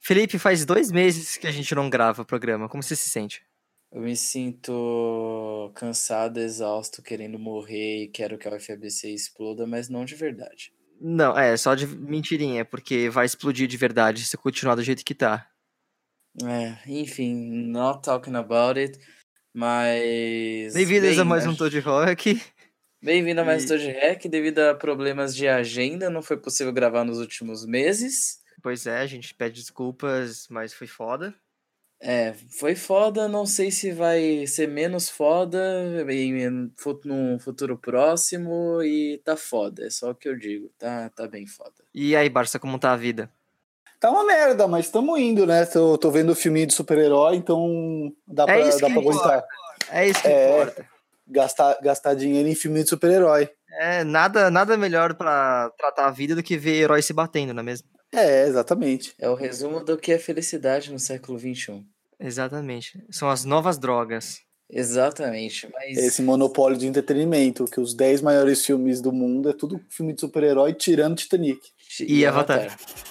Felipe, faz 2 meses que a gente não grava o programa. Como você se sente? Eu me sinto cansado, exausto, querendo morrer e quero que a UFABC exploda, mas não de verdade. Não, só de mentirinha, porque vai explodir de verdade se continuar do jeito que tá. Enfim, not talking about it, mas... Bem-vindos a Bem, mais um Toad Rock. bem-vindo a mais E, Toad Hack. Devido a problemas de agenda, não foi possível gravar nos últimos meses. pois é, a gente pede desculpas, mas foi foda. Foi foda, não sei se vai ser menos foda num futuro próximo e tá foda, é só o que eu digo, tá bem foda. E aí, Barça, como tá a vida? Tá uma merda, mas estamos indo, né? Tô vendo o filminho de super-herói, então dá pra aguentar. É isso que importa. Gastar dinheiro em filminho de super-herói. Nada melhor pra tratar a vida do que ver heróis se batendo, não é mesmo? Exatamente. É o resumo do que é felicidade no século XXI. Exatamente. São as novas drogas. Exatamente, mas... Esse monopólio de entretenimento, que os 10 maiores filmes do mundo é tudo filme de super-herói, tirando Titanic. E Avatar.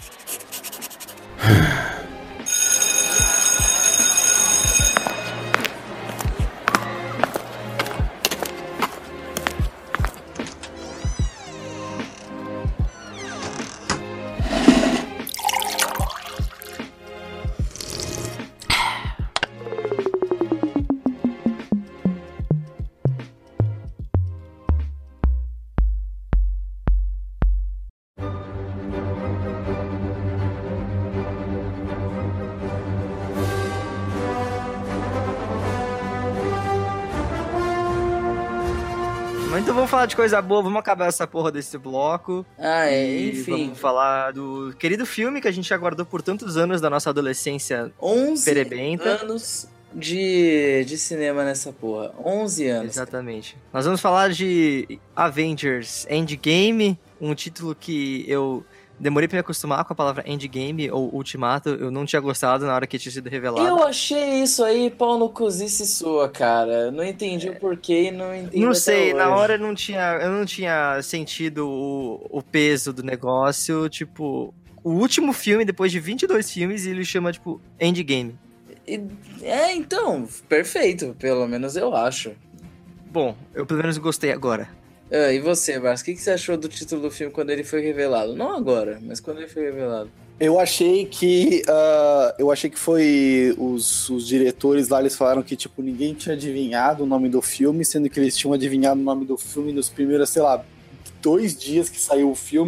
Então vamos falar de coisa boa, vamos acabar essa porra desse bloco. Enfim. Vamos falar do querido filme que a gente aguardou por tantos anos da nossa adolescência 11 perebenta. anos de cinema nessa porra. 11 anos. Exatamente. Nós vamos falar de Avengers Endgame, um título que eu demorei pra me acostumar com a palavra Endgame ou Ultimato. Eu não tinha gostado na hora que tinha sido revelado. Eu achei isso aí pau no cozice sua, cara. Não entendi o porquê e não entendi. Não sei, na hora eu não tinha sentido o peso do negócio. Tipo, o último filme, depois de 22 filmes, ele chama, tipo, Endgame. Então, perfeito. Pelo menos eu acho. Bom, eu pelo menos gostei agora. E você, Barça, o que você achou do título do filme quando ele foi revelado? Não agora, mas quando ele foi revelado. Eu achei que foi os diretores lá, eles falaram que tipo, ninguém tinha adivinhado o nome do filme, sendo que eles tinham adivinhado o nome do filme nos primeiros, 2 dias que saiu o filme.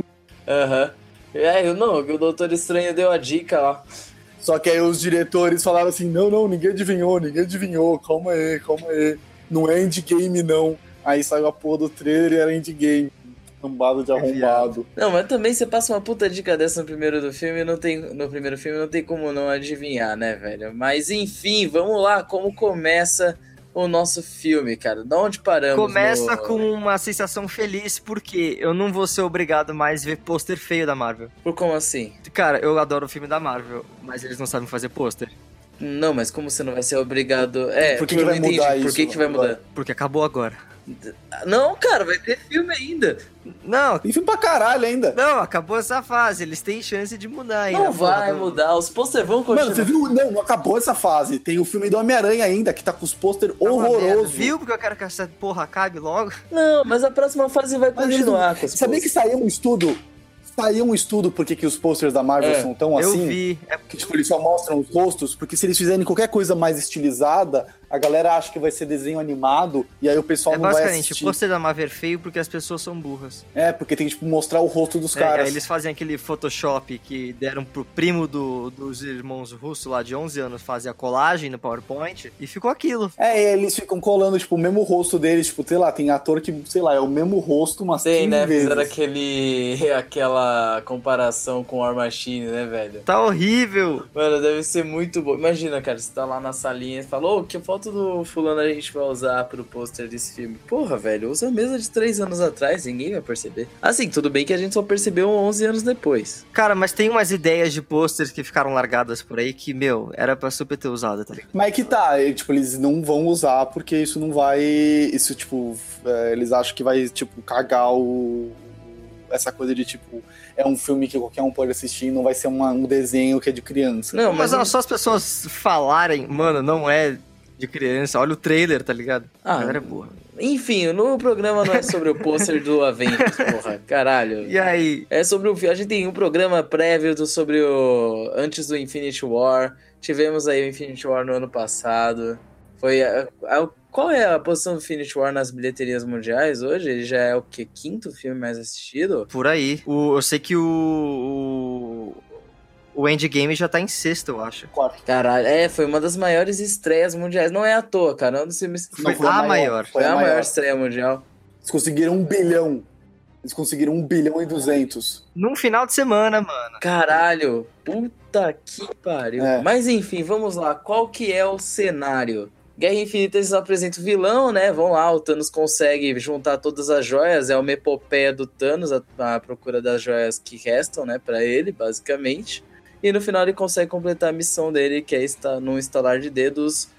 O Doutor Estranho deu a dica lá. Só que aí os diretores falaram assim, não, ninguém adivinhou, calma aí, não é Endgame não. Aí saiu a porra do trailer e era Endgame. Cambado de arrombado. Não, mas também você passa uma puta dica dessa no primeiro filme, não tem como não adivinhar, né, velho? Mas enfim, vamos lá, como começa o nosso filme, cara? De onde paramos? Começa com uma sensação feliz, porque eu não vou ser obrigado mais a ver pôster feio da Marvel. Por como assim? Cara, eu adoro o filme da Marvel, mas eles não sabem fazer pôster. Não, mas como você não vai ser obrigado... Por que vai mudar isso? Por que vai mudar? Porque acabou agora. Não, cara, vai ter filme ainda. Não. Tem filme pra caralho ainda. Não, acabou essa fase. Eles têm chance de mudar ainda. Não vai mudar. Os pôster vão continuar. Mano, você viu? Não acabou essa fase. Tem o filme do Homem-Aranha ainda, que tá com os pôster horrorosos. Viu? Porque eu quero que essa porra acabe logo. Não, mas a próxima fase vai continuar com os Sabia que saiu um estudo? Por que os posters da Marvel são tão assim? Eu vi. Que tipo, eles só mostram os rostos, porque se eles fizerem qualquer coisa mais estilizada, a galera acha que vai ser desenho animado, e aí o pessoal não vai assistir. Basicamente, o pôster da Marvel é feio porque as pessoas são burras. Porque tem que tipo, mostrar o rosto dos caras. Aí eles fazem aquele Photoshop que deram pro primo dos irmãos russos lá de 11 anos fazer a colagem no PowerPoint, e ficou aquilo. Eles ficam colando, tipo, o mesmo rosto deles, tipo, sei lá, tem ator que, sei lá, é o mesmo rosto, mas 15 vezes. Fizeram aquela comparação com War Machine, né, velho? Tá horrível! Mano, deve ser muito bom. Imagina, cara, você tá lá na salinha e fala, que foto do fulano a gente vai usar pro pôster desse filme? Porra, velho, usa a mesa de 3 anos atrás, ninguém vai perceber. Assim, tudo bem que a gente só percebeu 11 anos depois. Cara, mas tem umas ideias de pôsteres que ficaram largadas por aí que, era pra super ter usado, tá ligado? Mas que tá, tipo, eles não vão usar porque isso não vai... Isso, tipo, eles acham que vai, tipo, cagar essa coisa de, tipo, é um filme que qualquer um pode assistir, não vai ser um desenho que é de criança. Não, mas só as pessoas falarem, mano, não é de criança, olha o trailer, tá ligado? A galera é boa. Enfim, o programa não é sobre o pôster do Avengers, porra, caralho. E aí? É sobre a gente tem um programa prévio sobre antes do Infinity War. Tivemos aí o Infinity War no ano passado. Foi qual é a posição do Infinity War nas bilheterias mundiais hoje? Ele já é o quê? 5º filme mais assistido? Por aí. Eu sei que o Endgame já tá em 6º, eu acho. 4. Caralho, foi uma das maiores estreias mundiais. Não é à toa, cara. Foi a maior. Foi a maior estreia mundial. Eles conseguiram 1 bilhão. Eles conseguiram 1 bilhão e 200. Num final de semana, mano. Caralho, puta que pariu. Mas enfim, vamos lá. Qual que é o cenário? Guerra Infinita, eles apresentam o vilão, né? Vão lá, o Thanos consegue juntar todas as joias. É uma epopeia do Thanos, a procura das joias que restam, né? Pra ele, basicamente. E no final ele consegue completar a missão dele, que é num estalar de dedos,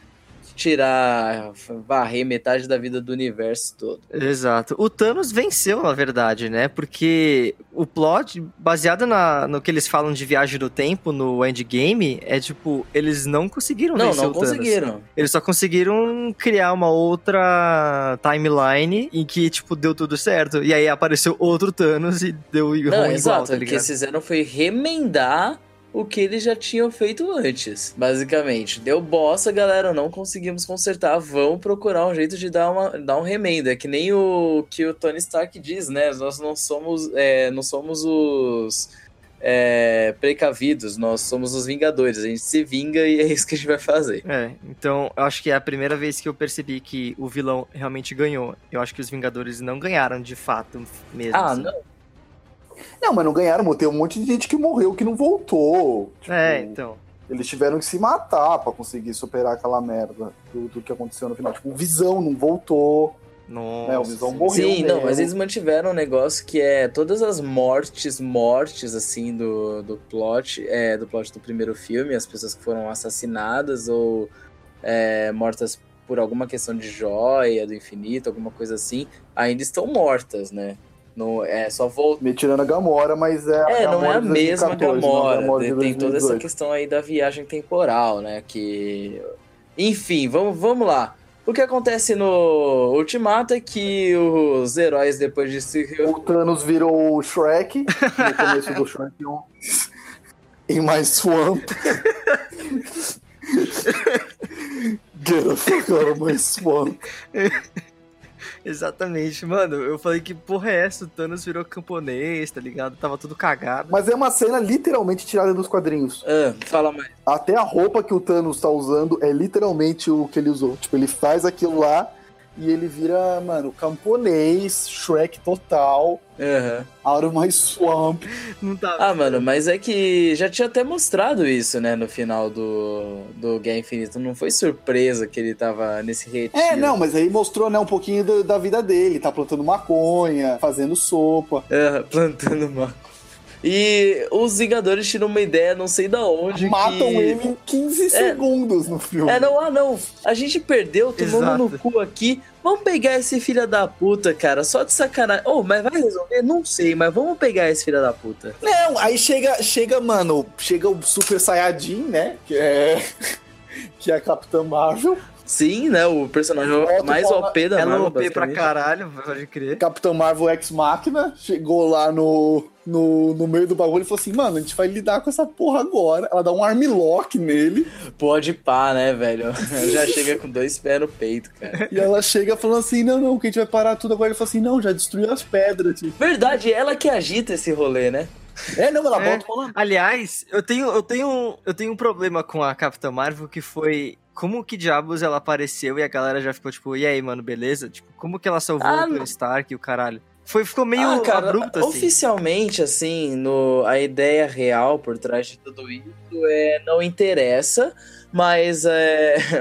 varrer metade da vida do universo todo. Exato. O Thanos venceu, na verdade, né? Porque o plot, baseado no que eles falam de viagem do tempo no Endgame, é tipo, eles não conseguiram vencer o Thanos. Não conseguiram. Eles só conseguiram criar uma outra timeline em que, tipo, deu tudo certo. E aí apareceu outro Thanos e deu ruim igual, exato, tá ligado? O que eles fizeram foi remendar o que eles já tinham feito antes, basicamente. Deu bosta, galera, não conseguimos consertar, vamos procurar um jeito de dar um remendo. É que nem o que o Tony Stark diz, né? Nós não somos os precavidos, nós somos os Vingadores. A gente se vinga e é isso que a gente vai fazer. Então eu acho que é a primeira vez que eu percebi que o vilão realmente ganhou. Eu acho que os Vingadores não ganharam de fato mesmo. Assim. Não. Não, mas não ganharam, tem um monte de gente que morreu, que não voltou. Tipo, então. Eles tiveram que se matar pra conseguir superar aquela merda do que aconteceu no final. Tipo, o Visão não voltou. Nossa. Né, o Visão morreu. Sim, mesmo. não, mas eles mantiveram um negócio que é todas as mortes, assim, do plot do primeiro filme, as pessoas que foram assassinadas ou mortas por alguma questão de joia do infinito, alguma coisa assim, ainda estão mortas, né? Não, só volta. Me tirando a Gamora, mas não é a mesma 2014, Gamora. Tem toda essa questão aí da viagem temporal, né? Que. Enfim, vamos lá. O que acontece no Ultimato é que os heróis, depois de se. O Thanos virou o Shrek, no começo do Shrek 1. Em mais Swamp. Get the fuck out of my swamp. Exatamente, mano, eu falei que porra é essa? O Thanos virou camponês, tá ligado? Tava tudo cagado. Mas é uma cena literalmente tirada dos quadrinhos. Fala mais. Até a roupa que o Thanos tá usando é literalmente o que ele usou. Tipo, ele faz aquilo lá e ele vira, mano, camponês, Shrek total. Out of my swamp. Não tá... mano, mas é que já tinha até mostrado isso, né, no final do Guerra Infinita. Não foi surpresa que ele tava nesse retiro. Não, mas aí mostrou, né, um pouquinho da vida dele. Tá plantando maconha, fazendo sopa. Plantando maconha. E os Vingadores tiram uma ideia, não sei da onde. Matam ele em 15 segundos no filme. Não. A gente perdeu, tomando no cu aqui. Vamos pegar esse filho da puta, cara, só de sacanagem. Mas vai resolver? Não sei, mas vamos pegar esse filho da puta. Não, aí chega, mano, chega o Super Saiyajin, né? Que é a Capitã Marvel. Sim, né? O personagem mais OP da Marvel. Ela OP pra caralho, pode crer. Capitão Marvel Ex Machina chegou lá no meio do bagulho e falou assim: mano, a gente vai lidar com essa porra agora. Ela dá um armlock nele. Pode pá, né, velho? Já chega com 2 pés no peito, cara. E ela chega falando assim: não, que a gente vai parar tudo agora. Ele falou assim: não, já destruiu as pedras. Tipo. Verdade, ela que agita esse rolê, né? Ela volta falando. Aliás, eu tenho um problema com a Capitã Marvel que foi. Como que diabos ela apareceu e a galera já ficou tipo, e aí, mano, beleza? Tipo, como que ela salvou o Tony Stark e o caralho? Ficou meio abrupto, assim. Oficialmente, assim, a ideia real por trás de tudo isso não interessa, mas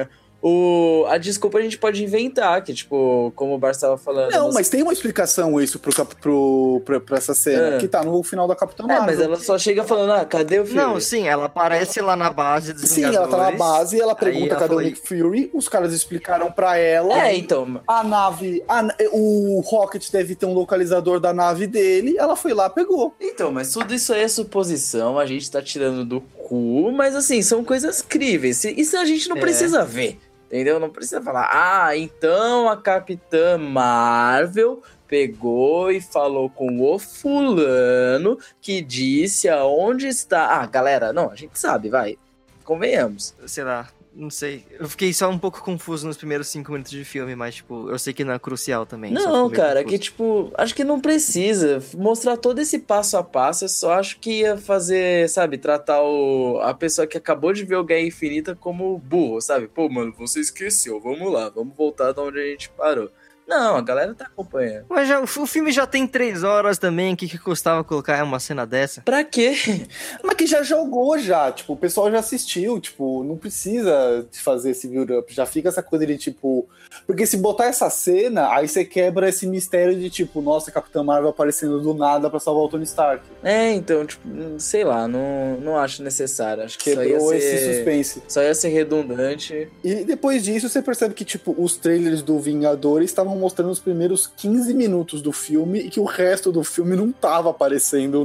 A desculpa a gente pode inventar, que tipo, como o Barça tava falando... Não, mas tem uma explicação isso pra essa cena, que tá no final da Capitã Marvel. Mas ela só chega falando, cadê o Fury? Não, sim, ela aparece lá na base dos Vingadores. Sim, ela tá na base, ela pergunta cadê o Nick Fury, os caras explicaram pra ela. Então... A nave, o Rocket deve ter um localizador da nave dele, ela foi lá, pegou. Então, mas tudo isso aí é suposição, a gente tá tirando do cu, mas assim, são coisas críveis, isso a gente não precisa ver. Entendeu? Não precisa falar, então a Capitã Marvel pegou e falou com o fulano que disse aonde está... galera, não, a gente sabe, vai, convenhamos. Sei lá, não sei. Eu fiquei só um pouco confuso nos primeiros 5 minutos de filme, mas, tipo, eu sei que não é crucial também. Não, cara, que, tipo, acho que não precisa mostrar todo esse passo a passo, eu só acho que ia fazer, sabe, tratar a pessoa que acabou de ver o Guerra Infinita como burro, sabe? Pô, mano, você esqueceu, vamos lá, vamos voltar de onde a gente parou. Não, a galera tá acompanhando. Mas o filme já tem 3 horas também, o que custava colocar uma cena dessa? Pra quê? Mas que já jogou já, tipo, o pessoal já assistiu, tipo, não precisa fazer esse build-up, já fica essa coisa de, tipo... Porque se botar essa cena, aí você quebra esse mistério de, tipo, nossa, Capitã Marvel aparecendo do nada pra salvar o Tony Stark. Então, tipo, sei lá, não acho necessário, acho que quebrou esse suspense. Só ia ser redundante. E depois disso, você percebe que, tipo, os trailers do Vingadores estavam mostrando os primeiros 15 minutos do filme e que o resto do filme não tava aparecendo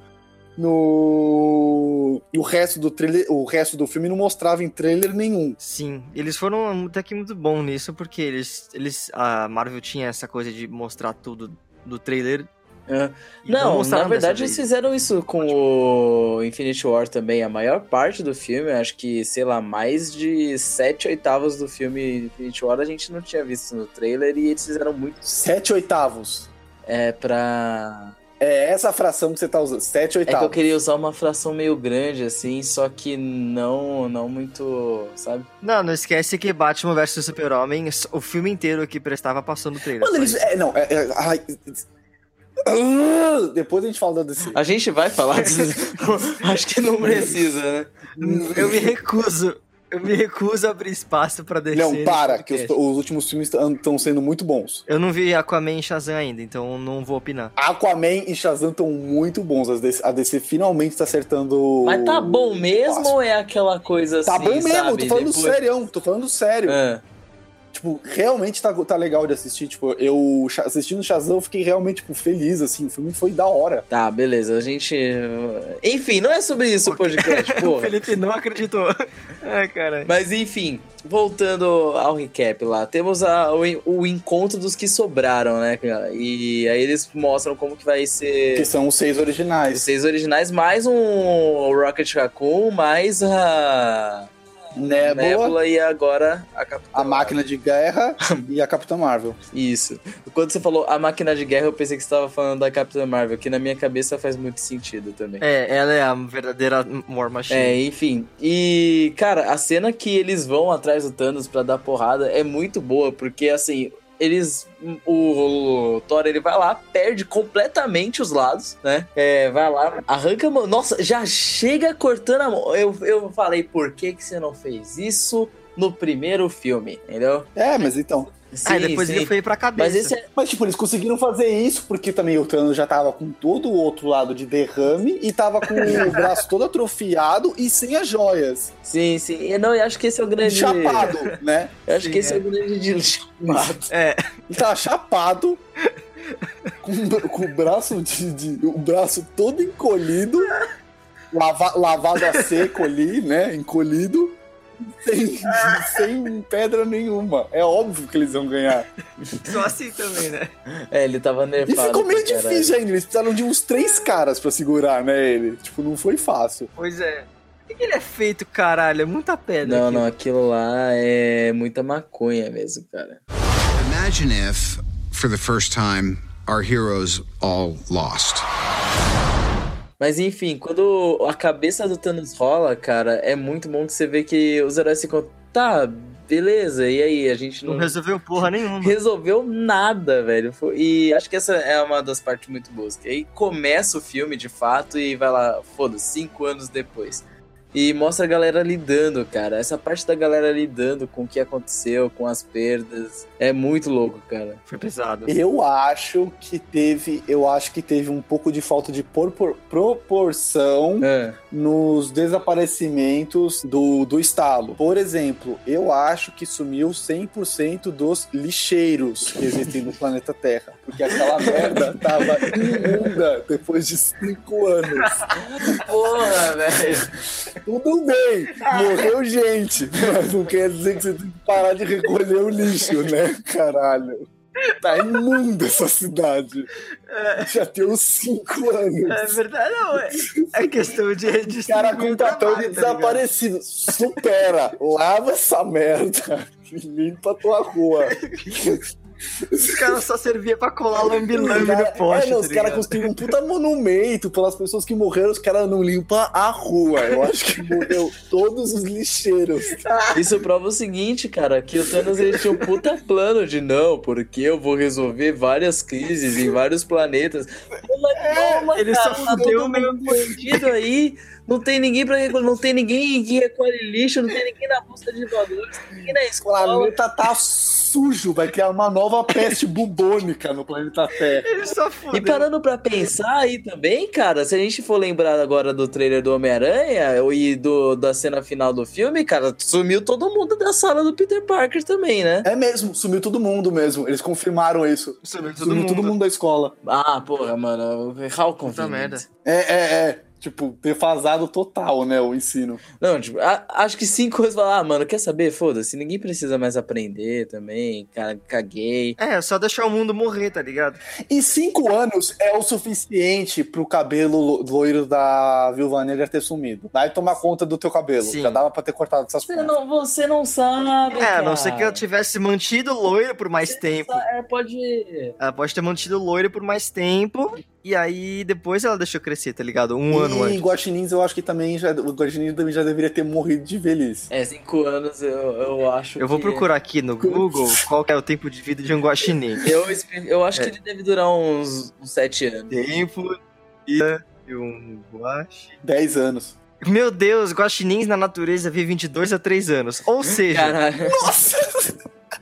o resto do trailer, o resto do filme não mostrava em trailer nenhum. Sim, eles foram até que muito bom nisso, porque a Marvel tinha essa coisa de mostrar tudo do trailer. Não, na verdade eles fizeram isso com o Infinity War também. A maior parte do filme, acho que, sei lá, mais de 7/8 do filme Infinity War a gente não tinha visto no trailer e eles fizeram muito. 7/8? Pra... essa fração que você tá usando, 7/8. É que eu queria usar uma fração meio grande, assim, só que não muito, sabe? Não esquece que Batman vs Super-Homem, o filme inteiro que prestava passando o trailer. Mano, depois a gente fala da DC. A gente vai falar disso. Acho que não precisa, né? Eu me recuso a abrir espaço pra DC. Não, para, que os últimos filmes estão sendo muito bons. Eu não vi Aquaman e Shazam ainda, então não vou opinar. Aquaman e Shazam estão muito bons. A DC finalmente tá acertando. Mas tá bom mesmo ou é aquela coisa assim? Tá bom mesmo, sabe? Tô falando sério. Tipo, realmente tá legal de assistir. Tipo, eu assistindo Shazam, eu fiquei realmente, tipo, feliz, assim. O filme foi da hora. Tá, beleza. A gente... Enfim, não é sobre isso o podcast, porra. O Felipe não acreditou. Ai, caralho. Mas, enfim, voltando ao recap lá. Temos o encontro dos que sobraram, né, cara? E aí eles mostram como que vai ser... Que são os 6 originais. Os 6 originais, mais um Rocket Raccoon, mais a... Nebula e agora a Capitã Marvel. Máquina de Guerra e a Capitã Marvel. Isso. Quando você falou a Máquina de Guerra, eu pensei que você estava falando da Capitã Marvel, que na minha cabeça faz muito sentido também. Ela é a verdadeira War Machine. Enfim. E, cara, a cena que eles vão atrás do Thanos pra dar porrada é muito boa, porque, assim... O Thor, ele vai lá, perde completamente os lados, né? Vai lá, arranca a mão. Nossa, já chega cortando a mão. Eu falei, por que você não fez isso no primeiro filme, entendeu? Mas então... Sim, depois ele foi pra cabeça. Mas, tipo, eles conseguiram fazer isso porque também o Thanos já tava com todo o outro lado de derrame e tava com o braço todo atrofiado e sem as joias. Sim. Não, eu acho que esse é o grande... Chapado, né? Eu acho que esse é o grande chapado. Ele tava chapado, com o braço o braço todo encolhido, lavado a seco ali, né? Encolhido. Sem pedra nenhuma. É óbvio que eles vão ganhar. Só assim também, né? Ele tava nerfado. E ficou meio difícil ainda. Eles precisaram de uns 3 caras pra segurar, né, ele. Tipo, não foi fácil. Pois é. O que ele é feito, caralho? É muita pedra. Não, aquilo lá é muita maconha mesmo, cara. Imagine if, for the first time, our heroes all lost. Mas enfim, quando a cabeça do Thanos rola, cara, é muito bom que você vê que os heróis ficam... Tá, beleza, e aí? A gente não resolveu porra nenhuma. Resolveu nada, velho. E acho que essa é uma das partes muito boas. Que aí começa o filme, de fato, e vai lá, foda-se, 5 anos depois. E mostra a galera lidando, cara. Essa parte da galera lidando com o que aconteceu, com as perdas. É muito louco, cara. Foi pesado. Eu acho que teve um pouco de falta de proporção nos desaparecimentos do estalo. Por exemplo, eu acho que sumiu 100% dos lixeiros que existem no planeta Terra. Porque aquela merda tava imunda depois de 5 anos. Porra, velho. Tudo bem, morreu gente, mas não quer dizer que você tem que parar de recolher o lixo, né, caralho? Tá imunda essa cidade. Já tem uns 5 anos. É verdade, não. É questão de cara com papel de desaparecido. Supera, lava essa merda e limpa a tua rua. Os caras só servia pra colar lambi-lambi no poste. Os caras construíram um puta monumento pelas pessoas que morreram, os caras não limpam a rua. Eu acho que morreu todos os lixeiros. Isso prova o seguinte, cara, que o Thanos ele tinha um puta plano de não, porque eu vou resolver várias crises em vários planetas. Ele só fudeu o meio bandido aí. Não tem ninguém não tem ninguém que recolhe lixo, não tem ninguém na busca de valores, não tem ninguém na escola. O planeta tá sujo, vai criar uma nova peste bubônica no planeta Terra. Ele só fudeu. E parando pra pensar aí também, cara, se a gente for lembrar agora do trailer do Homem-Aranha e da cena final do filme, cara, sumiu todo mundo da sala do Peter Parker também, né? É mesmo, sumiu todo mundo mesmo. Eles confirmaram isso. Sumiu todo mundo da escola. Ah, porra, mano, how convenient. Merda. Tipo, defasado total, né, o ensino. Não, tipo, acho que 5 anos falar, mano, quer saber? Foda-se, ninguém precisa mais aprender também, cara, caguei. Só deixar o mundo morrer, tá ligado? E 5 anos é o suficiente pro cabelo loiro da Viúva Negra ter sumido. Vai tomar conta do teu cabelo. Sim. Já dava pra ter cortado essas coisas. Você não sabe, cara. A não ser que ela tivesse mantido loiro por mais tempo. Pode... Ela pode ter mantido loiro por mais tempo... E aí, depois ela deixou crescer, tá ligado? Um ano antes. E Guaxinins, eu acho que também o Guaxinim também já deveria ter morrido de velhice. 5 anos eu acho Eu vou procurar aqui no Google qual que é o tempo de vida de um Guaxinim. Eu acho que ele deve durar uns 7 anos. Tempo de vida de um Guaxinim. 10 anos. Meu Deus, Guaxinins na natureza vivem 22 a 3 anos. Ou seja... Caralho. Nossa!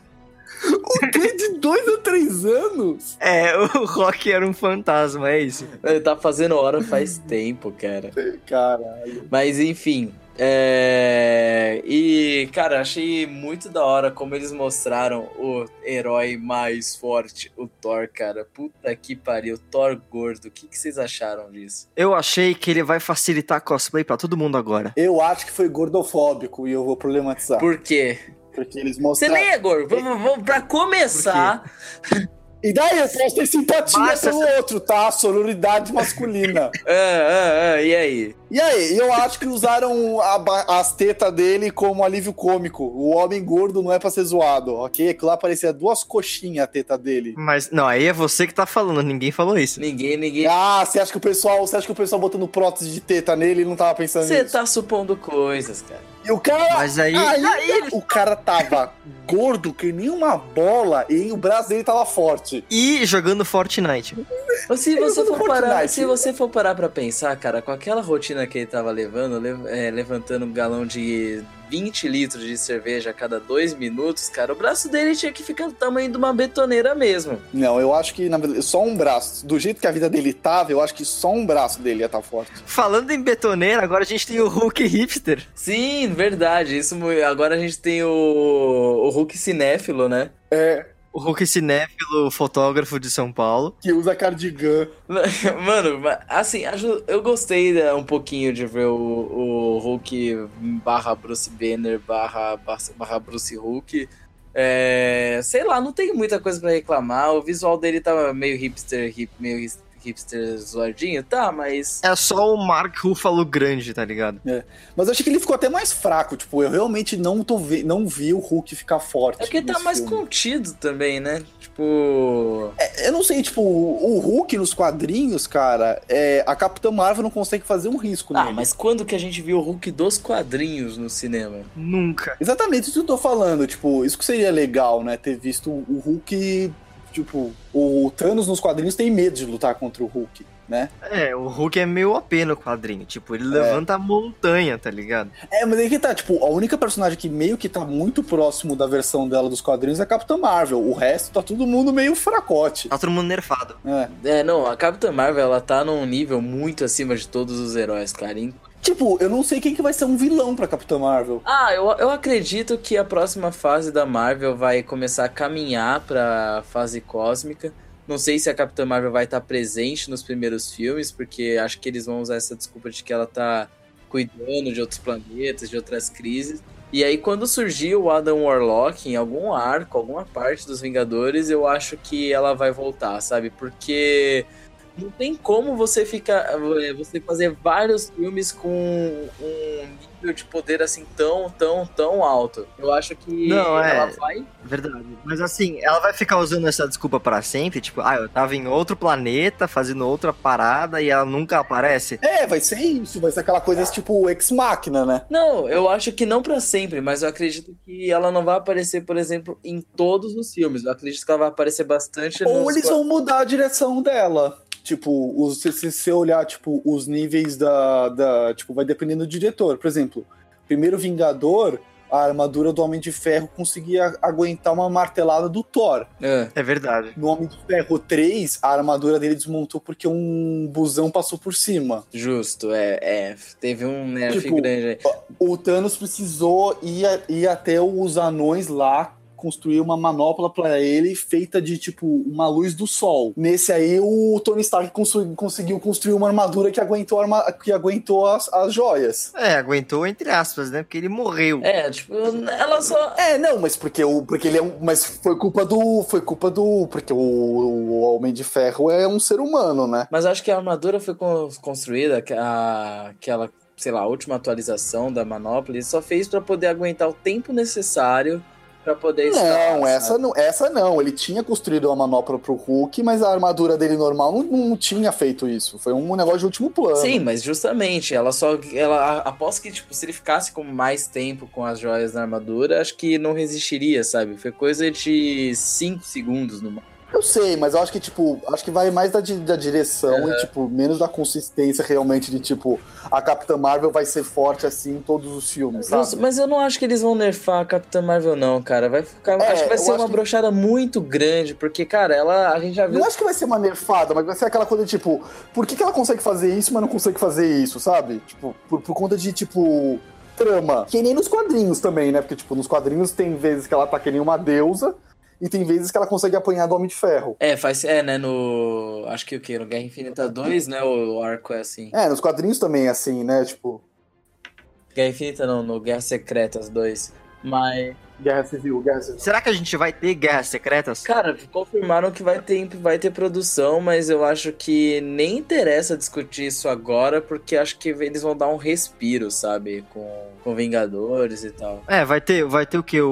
O que? De 2 a 3 anos? O Rock era um fantasma, é isso. Ele tá fazendo hora faz tempo, cara. Caralho. Mas enfim. E, cara, achei muito da hora como eles mostraram o herói mais forte, o Thor, cara. Puta que pariu, Thor gordo. O que vocês acharam disso? Eu achei que ele vai facilitar cosplay pra todo mundo agora. Eu acho que foi gordofóbico e eu vou problematizar. Por quê? Porque eles mostraram... Você nem é gordo. Vamos pra começar... E daí eu posso ter simpatia pelo outro, tá? Sororidade masculina. E aí? E aí, eu acho que usaram as tetas dele como alívio cômico. O homem gordo não é pra ser zoado, ok? Aquilo lá parecia 2 coxinhas a teta dele. Mas, não, aí é você que tá falando, ninguém falou isso. Ninguém. Ah, você acha que o pessoal botando prótese de teta nele, ele não tava pensando nisso? Você tá supondo coisas, cara. E o cara... Mas aí o cara tava gordo que nem uma bola e o braço dele tava forte. E jogando Fortnite. Se você for parar pra pensar, cara, com aquela rotina que ele tava levantando um galão de 20 litros de cerveja a cada 2 minutos, cara, o braço dele tinha que ficar do tamanho de uma betoneira mesmo. Não, eu acho que, na verdade, só um braço. Do jeito que a vida dele tava, eu acho que só um braço dele ia estar forte. Falando em betoneira, agora a gente tem o Hulk hipster. Sim, verdade. Agora a gente tem o Hulk cinéfilo, né? O Hulk cinéfilo, fotógrafo de São Paulo. Que usa cardigan. Mano, assim, eu gostei um pouquinho de ver o Hulk / Bruce Banner / Bruce Hulk. Sei lá, não tem muita coisa pra reclamar. O visual dele tava meio hipster zoadinho, tá, mas... É só o Mark Ruffalo grande, tá ligado? Mas eu achei que ele ficou até mais fraco, tipo, eu realmente não vi o Hulk ficar forte. É porque tá mais contido também, né? Tipo... eu não sei, tipo, o Hulk nos quadrinhos, cara, a Capitã Marvel não consegue fazer um risco nele. Mas quando que a gente viu o Hulk dos quadrinhos no cinema? Nunca. Exatamente isso que eu tô falando, tipo, isso que seria legal, né, ter visto o Hulk... Tipo, o Thanos nos quadrinhos tem medo de lutar contra o Hulk. né? O Hulk é meio OP no quadrinho. Tipo, ele levanta a montanha, tá ligado? Mas aí que tá, tipo, a única personagem que meio que tá muito próximo da versão dela dos quadrinhos é a Capitã Marvel. O resto tá todo mundo meio fracote. Tá todo mundo nerfado. Não, a Capitã Marvel, ela tá num nível muito acima de todos os heróis, cara. Tipo, eu não sei quem que vai ser um vilão pra Capitã Marvel. Eu acredito que a próxima fase da Marvel vai começar a caminhar pra fase cósmica. Não sei se a Capitã Marvel vai estar presente nos primeiros filmes, porque acho que eles vão usar essa desculpa de que ela tá cuidando de outros planetas, de outras crises. E aí, quando surgir o Adam Warlock em algum arco, alguma parte dos Vingadores, eu acho que ela vai voltar, sabe? Porque não tem como você fazer vários filmes com um nível de poder assim tão alto. Eu acho que ela vai... Verdade. Mas assim, ela vai ficar usando essa desculpa pra sempre? Tipo, eu tava em outro planeta, fazendo outra parada e ela nunca aparece? Vai ser isso. Vai ser aquela coisa tipo Ex-Machina, né? Não, eu acho que não pra sempre, mas eu acredito que ela não vai aparecer, por exemplo, em todos os filmes. Eu acredito que ela vai aparecer bastante Ou eles vão mudar a direção dela. Tipo, se você olhar, tipo, os níveis tipo, vai dependendo do diretor. Por exemplo, primeiro Vingador, a armadura do Homem de Ferro conseguia aguentar uma martelada do Thor. É verdade. No Homem de Ferro 3, a armadura dele desmontou porque um busão passou por cima. Justo, teve um nerf tipo, grande aí. O Thanos precisou ir até os anões lá, construir uma manopla pra ele feita de, tipo, uma luz do sol. Nesse aí, o Tony Stark conseguiu construir uma armadura que aguentou as joias. Aguentou entre aspas, né? Porque ele morreu. Tipo, ela só... Não, mas porque ele é mas foi culpa do... Porque o Homem de Ferro é um ser humano, né? Mas acho que a armadura foi construída, aquela, sei lá, última atualização da manopla, ele só fez pra poder aguentar o tempo necessário pra poder escalar. Não, essa não. Ele tinha construído uma manopla pro Hulk, mas a armadura dele normal não tinha feito isso. Foi um negócio de último plano. Sim, mas justamente, ela após que, tipo, se ele ficasse com mais tempo com as joias na armadura, acho que não resistiria, sabe? Foi coisa de 5 segundos no máximo. Eu sei, mas eu acho que, tipo, vai mais da direção e, tipo, menos da consistência realmente de, tipo, a Capitã Marvel vai ser forte assim em todos os filmes, sabe? Nossa, mas eu não acho que eles vão nerfar a Capitã Marvel, não, cara. Vai ficar, acho que vai ser uma brochada muito grande, porque, cara, a gente já viu... Não acho que vai ser uma nerfada, mas vai ser aquela coisa, tipo, por que ela consegue fazer isso, mas não consegue fazer isso, sabe? Tipo, por conta de, tipo... trama. Que nem nos quadrinhos também, né? Porque, tipo, nos quadrinhos tem vezes que ela tá que nem uma deusa e tem vezes que ela consegue apanhar do Homem de Ferro. Né, no... Acho que o quê? No Guerra Infinita 2, né, o arco é assim. Nos quadrinhos também é assim, né, tipo... Guerra Infinita não, no Guerra Secretas 2. Mas... Guerra Civil. Será que a gente vai ter Guerras Secretas? Cara, confirmaram que vai ter produção, mas eu acho que nem interessa discutir isso agora, porque acho que eles vão dar um respiro, sabe? Com Vingadores e tal. Vai ter o quê?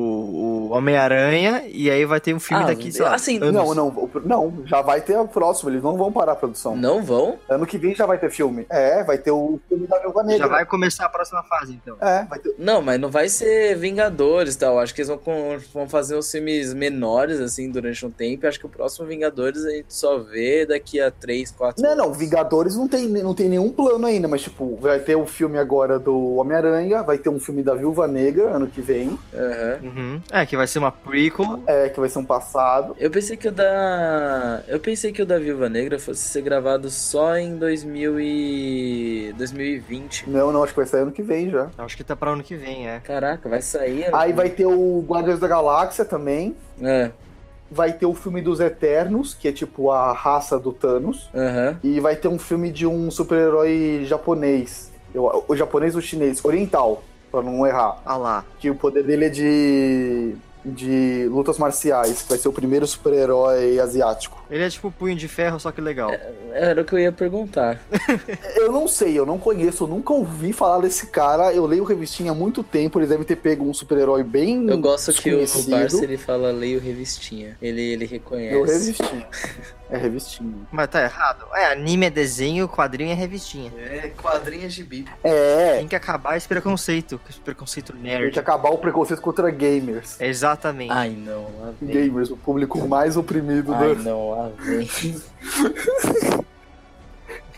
O Homem-Aranha, e aí vai ter um filme daqui, sei lá, assim, anos. Não, já vai ter o próximo, eles não vão parar a produção. Não vão? Ano que vem já vai ter filme. Vai ter o filme da Viúva Negra. Já vai começar a próxima fase, então. Vai ter... Não, mas não vai ser Vingadores, tal. Acho que eles vão fazer uns filmes menores, assim, durante um tempo. Acho que o próximo Vingadores a gente só vê daqui a 3, 4 anos. Não, Vingadores não tem nenhum plano ainda, mas, tipo, vai ter o filme agora do Homem-Aranha, vai ter um filme da Viúva Negra ano que vem. Uhum. Que vai ser uma prequel. Que vai ser um passado. Eu pensei que o da Viúva Negra fosse ser gravado só em 2020. Não, acho que vai sair ano que vem já. Acho que tá pra ano que vem, Caraca, vai sair. Aí vai ter o Guardiões da Galáxia também. Vai ter o filme dos Eternos, que é tipo a raça do Thanos. E vai ter um filme de um super-herói japonês. O japonês ou chinês? Oriental, pra não errar. Lá. Que o poder dele é de lutas marciais, que vai ser o primeiro super-herói asiático. Ele é tipo Punho de Ferro, só que legal. Era o que eu ia perguntar. Eu não sei, eu não conheço, eu nunca ouvi falar desse cara. Eu leio revistinha há muito tempo, ele deve ter pego um super-herói bem Eu gosto que o desconhecido. Barça, ele fala leio revistinha. Ele reconhece. Eu revistinha. É revistinha. Mas tá errado. Anime é desenho, quadrinho é revistinha. Quadrinho é gibi. Tem que acabar esse preconceito nerd. Tem que acabar o preconceito contra gamers. Exatamente. Ai, não, lá vem. Gamers, o público mais oprimido Ai, não, lá vem.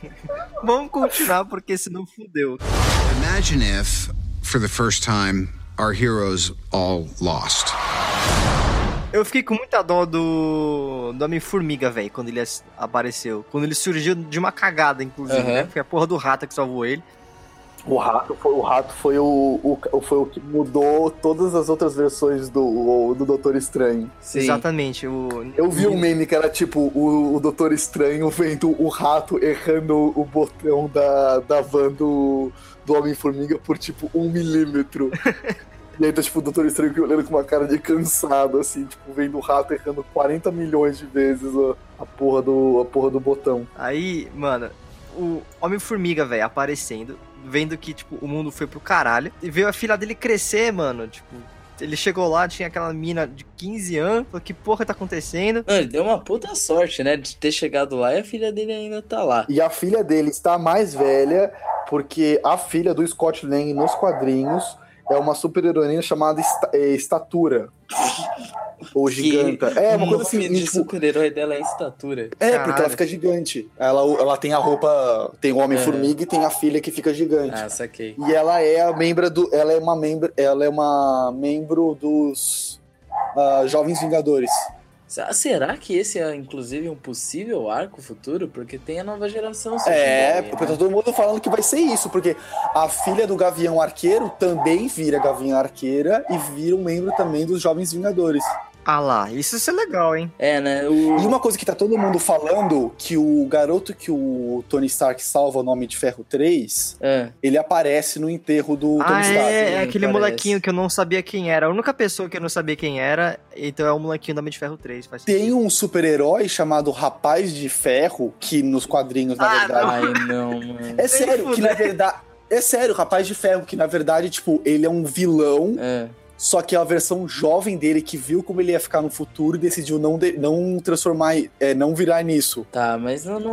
Vamos continuar, porque senão fudeu. Imagine if, for the first time, our heroes all lost. Eu fiquei com muita dó do Homem-Formiga, velho, quando ele apareceu. Quando ele surgiu de uma cagada, inclusive, né? Foi a porra do rato que salvou ele. O rato foi o que mudou todas as outras versões do Doutor Estranho. Sim. Exatamente. Eu vi um meme que era tipo o Doutor Estranho vendo o rato errando o botão da van do Homem-Formiga por tipo 1 milímetro. E aí tá tipo o Doutor Estranho olhando com uma cara de cansado, assim, tipo, vendo o rato errando 40 milhões de vezes a porra do botão. Aí, mano, o Homem-Formiga, velho, aparecendo, vendo que, tipo, o mundo foi pro caralho, e veio a filha dele crescer, mano, tipo, ele chegou lá, tinha aquela mina de 15 anos, falou, que porra tá acontecendo? Não, ele deu uma puta sorte, né, de ter chegado lá e a filha dele ainda tá lá. E a filha dele está mais velha, porque a filha do Scott Lang nos quadrinhos é uma super-heroína chamada Estatura. Ou Giganta. É, uma coisa assim. O nome de super-herói dela é Estatura. É, porque ela fica gigante. Ela tem a roupa. Tem o Homem-Formiga e tem a filha que fica gigante. Ah, saquei. E ela é uma membro dos Jovens Vingadores. Será que esse é, inclusive, um possível arco futuro? Porque tem a nova geração. Porque tá todo mundo falando que vai ser isso, porque a filha do Gavião Arqueiro também vira Gavião Arqueira e vira um membro também dos Jovens Vingadores. Ah lá, isso é legal, hein? É, né? E uma coisa que tá todo mundo falando, que o garoto que o Tony Stark salva o Nome de Ferro 3, ele aparece no enterro do Tony Stark. É aquele molequinho que eu não sabia quem era. A única pessoa que eu não sabia quem era, então é o molequinho do Homem de Ferro 3. Tem um super-herói chamado Rapaz de Ferro, que nos quadrinhos, na verdade... Ai, não, mano. É sério, que na verdade... É sério, Rapaz de Ferro, que na verdade, tipo, ele é um vilão... Só que a versão jovem dele, que viu como ele ia ficar no futuro, decidiu não transformar, não virar nisso. Tá, mas não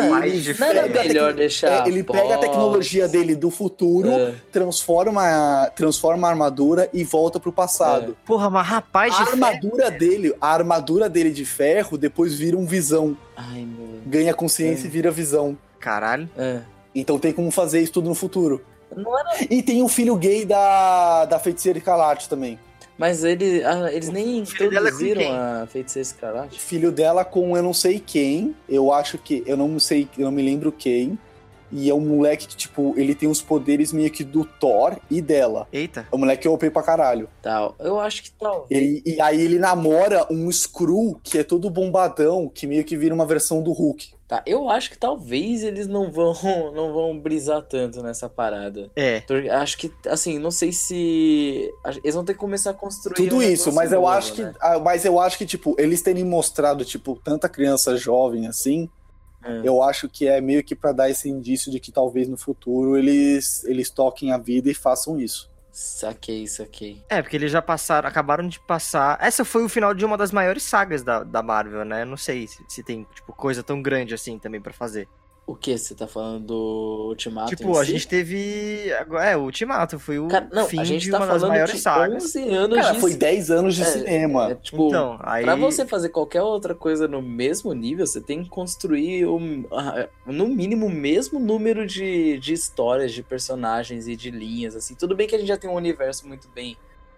é melhor deixar. Ele pega a tecnologia dele do futuro, transforma a armadura e volta pro passado. Porra, mas Rapaz de Ferro... A armadura dele de ferro depois vira um Visão. Ai, meu... Ganha consciência e vira Visão. Caralho. Então tem como fazer isso tudo no futuro. E tem o filho gay da Feiticeira Escarlate também. Mas eles nem introduziram a Feiticeira Escarlate? Filho dela com eu não sei quem. Eu acho que... Eu não me lembro quem. E é um moleque que, tipo, ele tem os poderes meio que do Thor e dela. Eita. É um moleque OP pra caralho. Tá, eu acho que tal. E aí ele namora um Skrull que é todo bombadão, que meio que vira uma versão do Hulk. Tá, eu acho que talvez eles não vão brisar tanto nessa parada. Acho que, assim, não sei se... Eles vão ter que começar a construir... Tudo isso, mas eu acho que... Mas eu acho que, tipo, eles terem mostrado, tipo, tanta criança jovem assim... Eu acho que é meio que pra dar esse indício de que talvez no futuro eles toquem a vida e façam isso. Saquei. Porque eles já acabaram de passar... Essa foi o final de uma das maiores sagas da Marvel, né? Não sei se tem, tipo, coisa tão grande assim também pra fazer. O que? Você tá falando do Ultimato? Tipo, a gente teve... o Ultimato foi o fim a gente de tá uma das maiores sagas. 11 anos Cara, foi 10 anos de cinema. Tipo, então, aí... Pra você fazer qualquer outra coisa no mesmo nível, você tem que construir no mínimo o mesmo número de histórias, de personagens e de linhas, assim. Tudo bem que a gente já tem um universo muito bem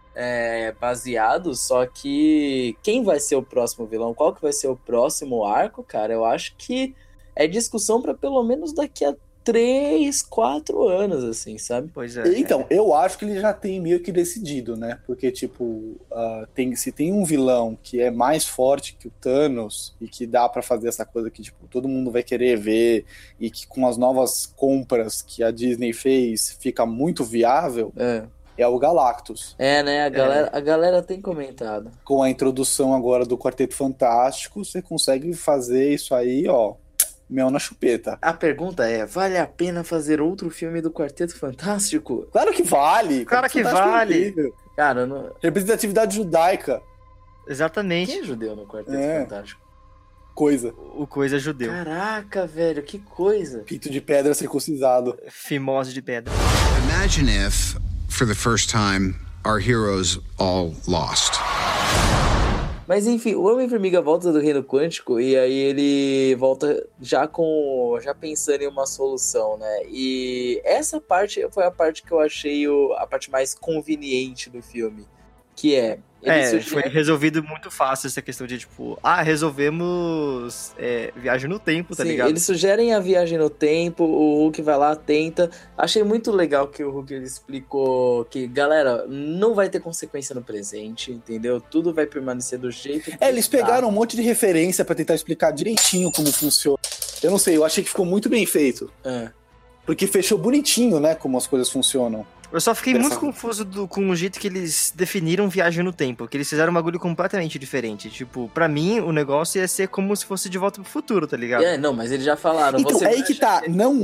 baseado, só que quem vai ser o próximo vilão? Qual que vai ser o próximo arco, cara? Eu acho que é discussão pra pelo menos daqui a 3, 4 anos, assim, sabe? Pois é. Então, eu acho que ele já tem meio que decidido, né? Porque, tipo, se tem um vilão que é mais forte que o Thanos e que dá pra fazer essa coisa que, tipo, todo mundo vai querer ver e que com as novas compras que a Disney fez fica muito viável... É o Galactus. Né? A galera tem comentado. Com a introdução agora do Quarteto Fantástico, você consegue fazer isso aí, ó... Mel na chupeta. A pergunta é, vale a pena fazer outro filme do Quarteto Fantástico? Claro que vale! Claro que vale! Cara, não... Representatividade judaica. Exatamente. Quem é judeu no Quarteto Fantástico? Coisa. O Coisa é judeu. Caraca, velho, que coisa. Pinto de pedra circuncisado. Fimose de pedra. Imagine if, for the first time, our heroes all lost. Mas enfim, o Homem-Formiga volta do Reino Quântico e aí ele volta já pensando em uma solução, né? E essa parte foi a parte que eu achei a parte mais conveniente do filme, que é... Foi resolvido muito fácil essa questão de, tipo, resolvemos viagem no tempo, tá ligado? Eles sugerem a viagem no tempo, o Hulk vai lá, tenta. Achei muito legal que o Hulk ele explicou que, galera, não vai ter consequência no presente, entendeu? Tudo vai permanecer do jeito que eles pegaram um monte de referência pra tentar explicar direitinho como funciona. Eu não sei, eu achei que ficou muito bem feito. Porque fechou bonitinho, né, como as coisas funcionam. Eu só fiquei muito confuso com o jeito que eles definiram viagem no tempo, que eles fizeram um bagulho completamente diferente. Tipo, pra mim, o negócio ia ser como se fosse De Volta pro Futuro, tá ligado? Não, mas eles já falaram. Então, aí que tá,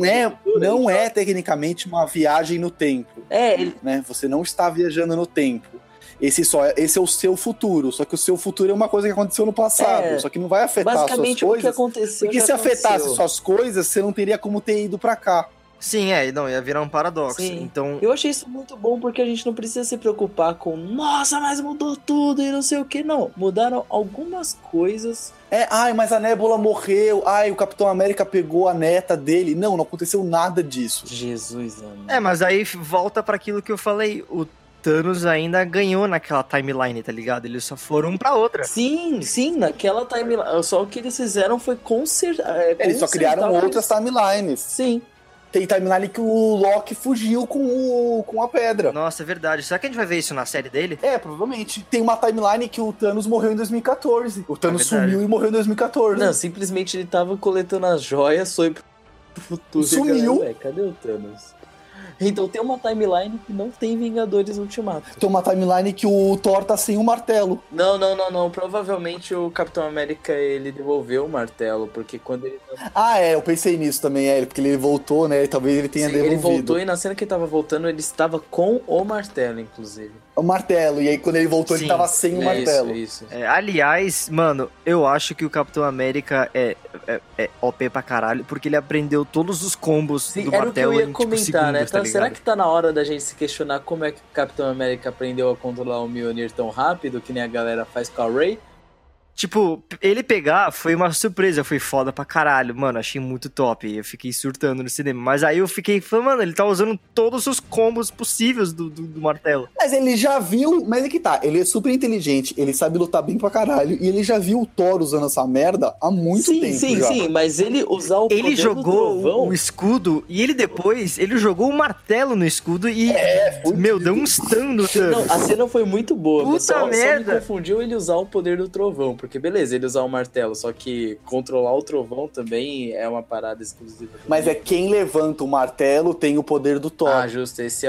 não é tecnicamente uma viagem no tempo. Né? Você não está viajando no tempo. Esse é o seu futuro, só que o seu futuro é uma coisa que aconteceu no passado, só que não vai afetar as suas coisas. Basicamente o que aconteceu. Porque se afetasse suas coisas, você não teria como ter ido pra cá. Sim, ia virar um paradoxo. Sim. Então... Eu achei isso muito bom porque a gente não precisa se preocupar com nossa, mas mudou tudo e não sei o que. Não, mudaram algumas coisas. Mas a Nebula morreu. O Capitão América pegou a neta dele. Não aconteceu nada disso. Jesus, mano. Mas aí volta pra aquilo que eu falei. O Thanos ainda ganhou naquela timeline, tá ligado? Eles só foram pra outra. Sim, naquela timeline. Só o que eles fizeram foi consertar. Eles só criaram outras timelines. Sim. Tem timeline que o Loki fugiu com a pedra. Nossa, é verdade. Será que a gente vai ver isso na série dele? Provavelmente. Tem uma timeline que o Thanos morreu em 2014. O Thanos sumiu e morreu em 2014. Não, simplesmente ele tava coletando as joias, foi pro futuro. Sumiu. Cadê o Thanos? Então tem uma timeline que não tem Vingadores Ultimato. Tem uma timeline que o Thor tá sem o martelo. Não. Provavelmente o Capitão América, ele devolveu o martelo, porque quando ele... eu pensei nisso também, porque ele voltou, né? Talvez ele tenha devolvido. Ele voltou e na cena que ele tava voltando, ele estava com o martelo, inclusive. O martelo, e aí quando ele voltou, ele tava sem o martelo. Isso. Aliás, mano, eu acho que o Capitão América é OP pra caralho, porque ele aprendeu todos os combos do martelo. Era o que eu ia comentar, segundos, né? tá Será que tá na hora da gente se questionar como é que o Capitão América aprendeu a controlar o Mjolnir tão rápido, que nem a galera faz com a Rey? Tipo, ele pegar foi uma surpresa, foi foda pra caralho, mano, achei muito top, eu fiquei surtando no cinema, mas aí eu fiquei falando, mano, ele tá usando todos os combos possíveis do martelo. Mas ele já viu, mas é que tá, ele é super inteligente, ele sabe lutar bem pra caralho, e ele já viu o Thor usando essa merda há muito tempo já. Sim, mas ele usar o ele poder jogou do trovão... o escudo, e ele jogou o martelo no escudo e, deu um stun no Thanos. Não, a cena foi muito boa, Puta só merda. me confundiu ele usar o poder do trovão, porque beleza, ele usar o martelo, só que controlar o trovão também é uma parada exclusiva. Mas quem levanta o martelo tem o poder do Thor. Justo, esse é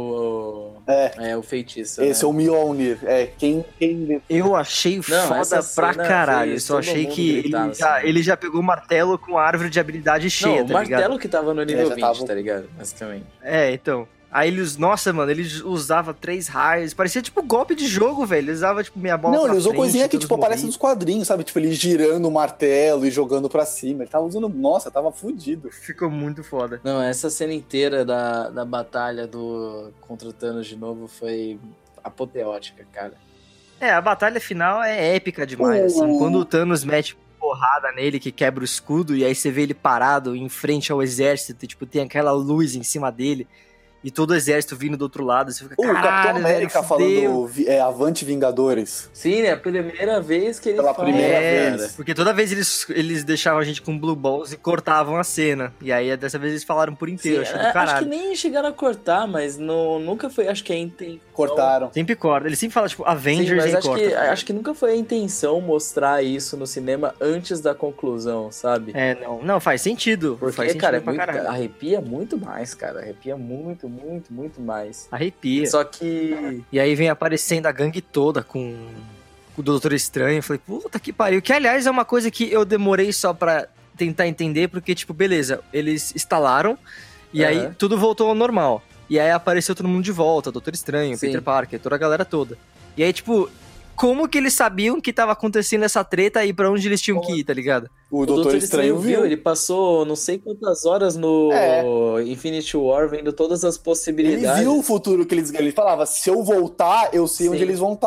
o feitiço. Esse é o Mjolnir. Quem... Eu achei foda pra caralho. Só achei que ele já pegou o martelo com a árvore de habilidade cheia, o martelo que tava no nível 20, tá ligado? Basicamente. Então. Aí nossa, mano, ele usava 3 raios, parecia tipo golpe de jogo, velho, ele usava tipo meia bola. Não, ele usou frente, coisinha que tipo aparece nos quadrinhos, sabe? Tipo, ele girando o martelo e jogando pra cima, ele tava usando, nossa, tava fudido. Ficou muito foda. Não, essa cena inteira da batalha contra o Thanos de novo foi apoteótica, cara. A batalha final é épica demais, assim, quando o Thanos mete porrada nele que quebra o escudo e aí você vê ele parado em frente ao exército, tipo, tem aquela luz em cima dele. E todo o exército vindo do outro lado, você fica, caralho, o Capitão América velho, falando Avante Vingadores. Sim, né? A primeira vez que ele Pela primeira vez. Porque toda vez eles deixavam a gente com blue balls e cortavam a cena. E aí, dessa vez, eles falaram por inteiro, achando caralho. Acho que nem chegaram a cortar, mas nunca foi, acho que é intenção. Cortaram. Sempre corta. Eles sempre falam, tipo, Avengers mas acho que nunca foi a intenção mostrar isso no cinema antes da conclusão, sabe? Não, faz sentido. Porque, faz sentido cara, arrepia muito mais, cara. Arrepia muito mais. Arrepia. Só que... E aí vem aparecendo a gangue toda com o Doutor Estranho. Eu falei, puta que pariu. Que, aliás, é uma coisa que eu demorei só pra tentar entender, porque, tipo, beleza, eles instalaram e aí tudo voltou ao normal. E aí apareceu todo mundo de volta, Doutor Estranho, Peter Parker, toda a galera toda. E aí, tipo... Como que eles sabiam que tava acontecendo essa treta e pra onde eles tinham que ir, tá ligado? O Doutor Estranho viu. Ele passou não sei quantas horas no Infinity War vendo todas as possibilidades. Ele viu o futuro que ele falava, se eu voltar, eu sei onde eles vão estar.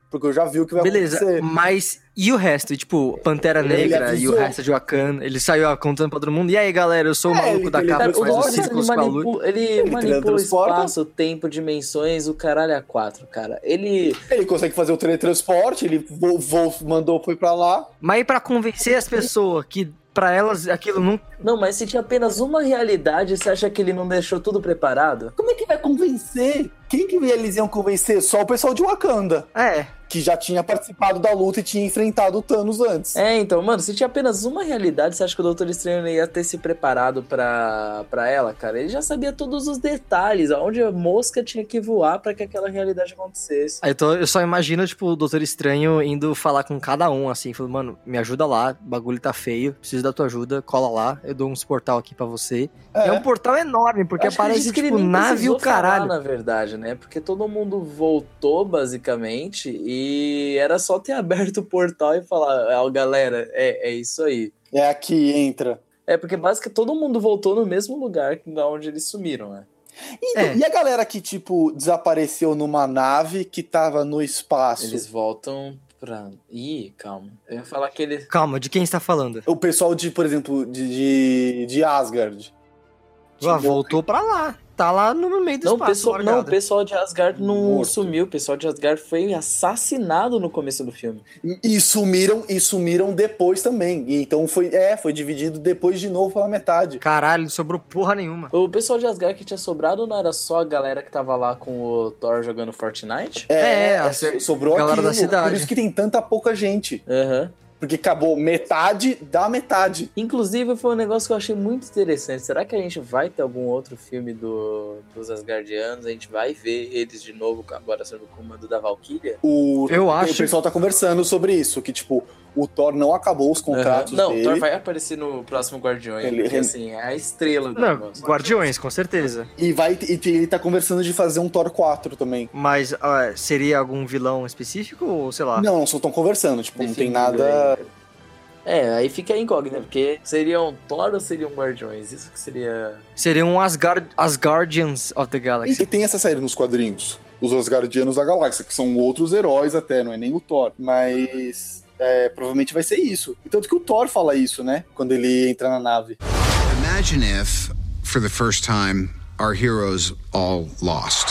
Porque eu já vi o que vai Beleza, acontecer. mas e o resto? E, tipo, Pantera Negra e o avisou. resto de Wakanda, ele saiu contando pra todo mundo, e aí, galera, eu sou o maluco da capa que O faz os Doutor círculos com a luz. ele manipula o teletransporta. espaço, tempo, dimensões, o caralho a 4, cara. Ele consegue fazer o teletransporte, ele foi pra lá. Mas e pra convencer as pessoas que pra elas aquilo não... Não, mas se tinha apenas uma realidade, você acha que ele não deixou tudo preparado? Como é que vai convencer? Quem que eles iam convencer? Só o pessoal de Wakanda. É, Que já tinha participado da luta e tinha enfrentado o Thanos antes. É, então, mano, se tinha apenas uma realidade, você acha que o Doutor Estranho não ia ter se preparado pra ela, cara? Ele já sabia todos os detalhes, aonde a mosca tinha que voar pra que aquela realidade acontecesse. aí eu só imagino, tipo, o Doutor Estranho indo falar com cada um, assim, falando, mano, me ajuda lá, o bagulho tá feio, preciso da tua ajuda, cola lá, eu dou uns portal aqui pra você. É um portal enorme, porque Acho que aparece, ele tipo, nem nave e o precisou falar, caralho. na verdade, né? Porque todo mundo voltou, basicamente, e era só ter aberto o portal e falar, galera, é isso aí. É aqui, entra. É, porque basicamente todo mundo voltou no mesmo lugar da onde eles sumiram, né? E a galera que, tipo, desapareceu numa nave que tava no espaço? Eles voltam pra... Ih, calma. Eu ia falar que eles... Calma, de quem você tá falando? O pessoal de, por exemplo, de Asgard. Voltou pra lá. Tá lá no meio do espaço. O pessoal de Asgard não Morto. sumiu. O pessoal de Asgard foi assassinado no começo do filme. E sumiram depois também. E então foi dividido depois de novo pela metade. Caralho, não sobrou porra nenhuma. O pessoal de Asgard que tinha sobrado não era só a galera que tava lá com o Thor jogando Fortnite? Sobrou galera aquilo. da cidade. Por isso que tem tanta pouca gente. Aham. Porque acabou metade da metade. Inclusive, foi um negócio que eu achei muito interessante. Será que a gente vai ter algum outro filme dos Asgardianos? A gente vai ver eles de novo agora sob o comando da Valkyria? Eu acho. O pessoal tá conversando sobre isso, que tipo, o Thor não acabou os contratos Não, dele. o Thor vai aparecer no próximo Guardiões, porque assim, é a estrela do Não, negócio. Guardiões, com certeza. E ele tá conversando de fazer um Thor 4 também. Mas seria algum vilão específico ou sei lá? Não, só estão conversando, tipo, não tem Definido nada... aí fica a incógnita, porque seriam Thor ou seriam Guardiões? Isso que seria... Seriam Asgardians of the Galaxy. E tem essa série nos quadrinhos, os Asgardianos da Galáxia, que são outros heróis até, não é nem o Thor. Mas provavelmente vai ser isso. E tanto que o Thor fala isso, né? Quando ele entra na nave. Imagine if, for the first time, our heroes all lost.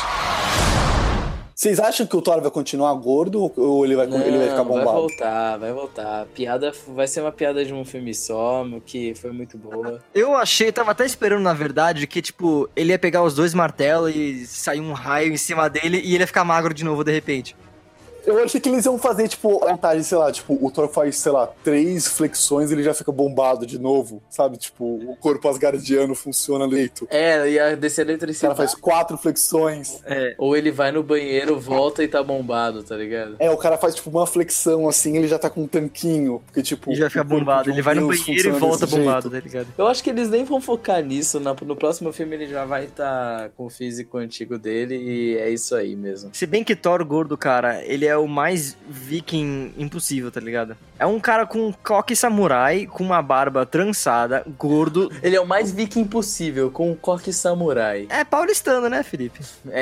Vocês acham que o Thor vai continuar gordo ou ele vai ficar bombado? Vai voltar. A piada vai ser uma piada de um filme só, que foi muito boa. Eu tava até esperando, na verdade, que, tipo, ele ia pegar os dois martelos e sair um raio em cima dele e ele ia ficar magro de novo, de repente. Eu achei que eles iam fazer, tipo, a vantagem, sei lá, tipo, o Thor faz, sei lá, 3 flexões e ele já fica bombado de novo, sabe? Tipo, o corpo asgardiano funciona leito. Ia descer a O eletricidade. cara faz 4 flexões. Ou ele vai no banheiro, volta e tá bombado, tá ligado? O cara faz, tipo, uma flexão, assim, ele já tá com um tanquinho, porque, tipo... E já fica o corpo bombado. de um Ele vai no deus banheiro e funciona volta desse bombado, jeito. tá ligado? Eu acho que eles nem vão focar nisso. No próximo filme ele já vai estar com o físico antigo dele e é isso aí mesmo. Se bem que Thor gordo, cara, ele é o mais viking impossível, tá ligado? É um cara com um coque samurai, com uma barba trançada, gordo. Ele é o mais viking possível, com um coque samurai. É paulistano, né, Felipe?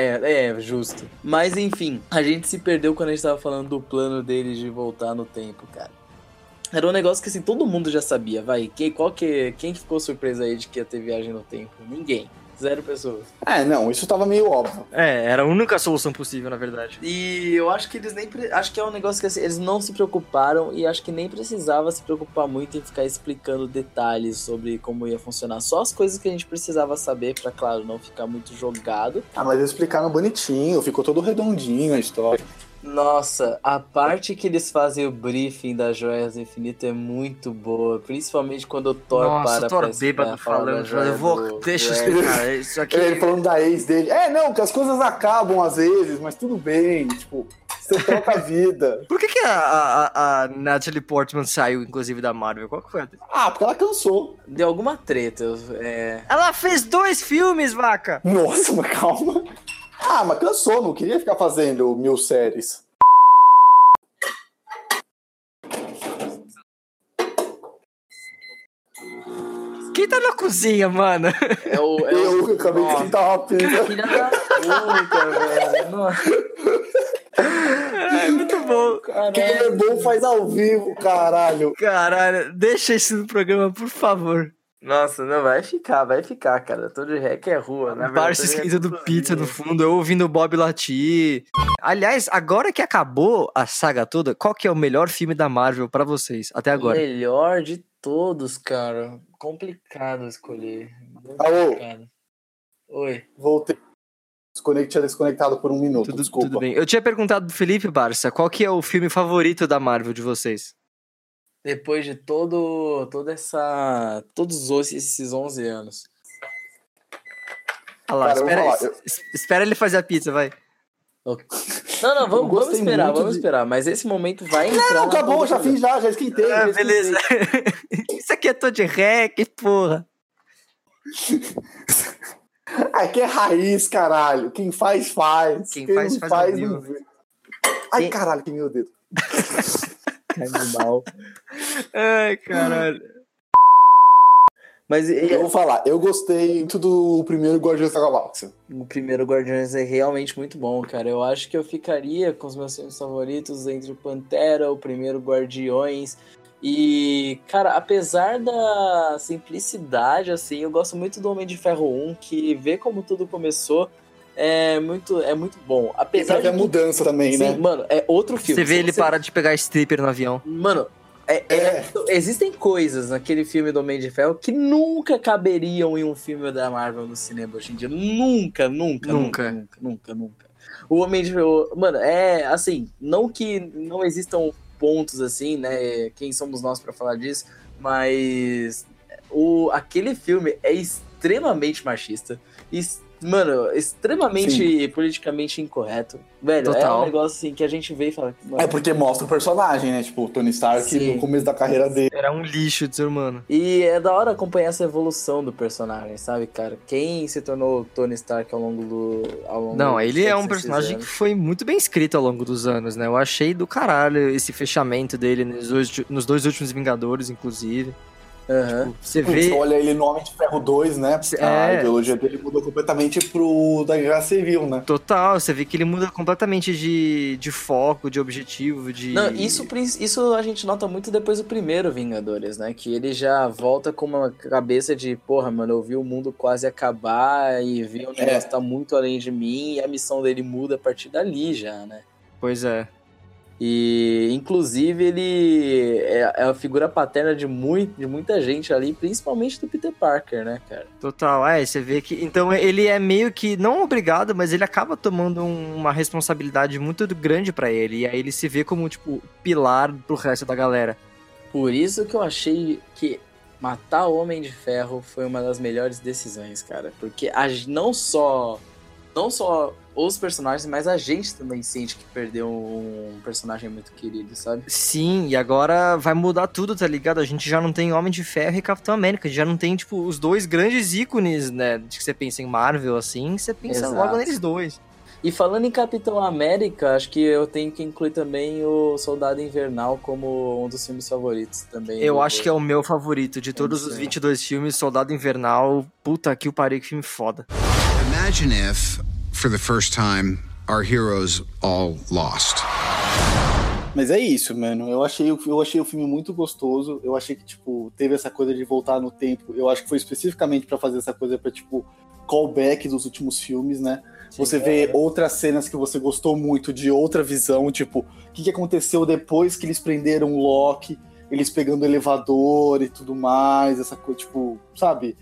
Justo. Mas enfim, a gente se perdeu quando a gente tava falando do plano deles de voltar no tempo, cara. Era um negócio que assim, todo mundo já sabia, vai. Quem ficou surpreso aí de que ia ter viagem no tempo? Ninguém. 0 pessoas. Não, isso tava meio óbvio. Era a única solução possível, na verdade. E eu acho que eles nem... Acho que é um negócio que assim, eles não se preocuparam e acho que nem precisava se preocupar muito em ficar explicando detalhes sobre como ia funcionar. Só as coisas que a gente precisava saber pra, claro, não ficar muito jogado. Mas eles explicaram bonitinho, ficou todo redondinho a história. Nossa, a parte que eles fazem o briefing das Joias do Infinito é muito boa. Principalmente quando o Thor Nossa, para Thor bêbado falando. Deixa eu do explicar. Isso aqui... Ele falando da ex dele. Não, que as coisas acabam às vezes, mas tudo bem. Tipo, você troca a vida. Por que a Natalie Portman saiu, inclusive, da Marvel? Qual que foi? Porque ela cansou. Deu alguma treta. Ela fez 2 filmes, vaca! Nossa, mas calma. Mas cansou, não queria ficar fazendo 1000 séries. Quem tá na cozinha, mano? Eu acabei de esquentar uma pizza. Filha da puta, velho. Nossa. Muito bom. Quem é bom faz ao vivo, caralho. Caralho, deixa isso no programa, por favor. Nossa, não, vai ficar, cara. Todo rec é rua, né? Barça esquentando pizza no fundo, eu ouvindo o Bob latir. Aliás, agora que acabou a saga toda, qual que é o melhor filme da Marvel pra vocês, até agora? O melhor de todos, cara. Complicado escolher. Alô? Complicado. Oi. Voltei. Tinha desconectado por um minuto, desculpa. Tudo bem. Eu tinha perguntado pro Felipe Barça, qual que é o filme favorito da Marvel de vocês? Depois de todos esses 11 anos. Ah lá, Cara, espera ele fazer a pizza, vai. Não, vamos esperar. Mas esse momento vai entrar. Não, acabou, já fiz, já esquentei. Beleza. Isso aqui é tô de rec, porra. Aqui é raiz, caralho. Quem faz. Quem não faz não vê. Ai, caralho, que meu dedo. Animal. Ai, caralho. Mas eu vou falar, eu gostei muito do primeiro Guardiões da Galáxia. O primeiro Guardiões é realmente muito bom, cara. Eu acho que eu ficaria com os meus filmes favoritos entre o Pantera, o primeiro Guardiões. E, cara, apesar da simplicidade, assim, eu gosto muito do Homem de Ferro 1, que vê como tudo começou é muito bom. Apesar de mudança também, né? Mano, é outro filme. Você vê ele parar de pegar stripper no avião. Mano, existem coisas naquele filme do Homem de Ferro que nunca caberiam em um filme da Marvel no cinema hoje em dia. Nunca. O Homem de Ferro... Mano, é assim, não que não existam pontos assim, né? Quem somos nós pra falar disso? Mas aquele filme é extremamente machista. Mano, extremamente politicamente incorreto. Velho, Total. É um negócio assim que a gente vê e fala... Mano, é porque mostra o personagem, né? Tipo, o Tony Stark no começo da carreira dele. Era um lixo de ser humano. E é da hora acompanhar essa evolução do personagem, sabe, cara? Quem se tornou Tony Stark ao longo Não, ele é um personagem que foi muito bem escrito ao longo dos anos, né? Eu achei do caralho esse fechamento dele nos dois últimos Vingadores, inclusive. Uhum. Tipo, você olha ele no Homem de Ferro 2, né? A ideologia dele mudou completamente pro da Guerra Civil, né? Total, você vê que ele muda completamente de foco, de objetivo, de... Não, isso a gente nota muito depois do primeiro Vingadores, né? Que ele já volta com uma cabeça de, porra, mano, eu vi o mundo quase acabar e vi o negócio tá muito além de mim, e a missão dele muda a partir dali já, né? Pois é. E, inclusive, ele é a figura paterna de muita gente ali, principalmente do Peter Parker, né, cara? Total, você vê que... Então, ele é meio que, não obrigado, mas ele acaba tomando uma responsabilidade muito grande pra ele. E aí ele se vê como, tipo, pilar pro resto da galera. Por isso que eu achei que matar o Homem de Ferro foi uma das melhores decisões, cara. Porque não só os personagens, mas a gente também sente que perdeu um personagem muito querido, sabe? Sim, e agora vai mudar tudo, tá ligado? A gente já não tem Homem de Ferro e Capitão América, já não tem, tipo, os dois grandes ícones, né? De que você pensa em Marvel, assim, você pensa logo neles dois. E falando em Capitão América, acho que eu tenho que incluir também o Soldado Invernal como um dos filmes favoritos também. Eu acho que é o meu favorito de todos os 22 filmes, Soldado Invernal, puta que o pariu, que filme foda. Imagine if, for the first time, our heroes all lost. Mas é isso, mano. Eu achei o filme muito gostoso. Eu achei que, tipo, teve essa coisa de voltar no tempo. Eu acho que foi especificamente pra fazer essa coisa pra, tipo, callback dos últimos filmes, né? Sim, você vê outras cenas que você gostou muito, de outra visão, tipo, o que aconteceu depois que eles prenderam o Loki, eles pegando o elevador e tudo mais, essa coisa, tipo, sabe?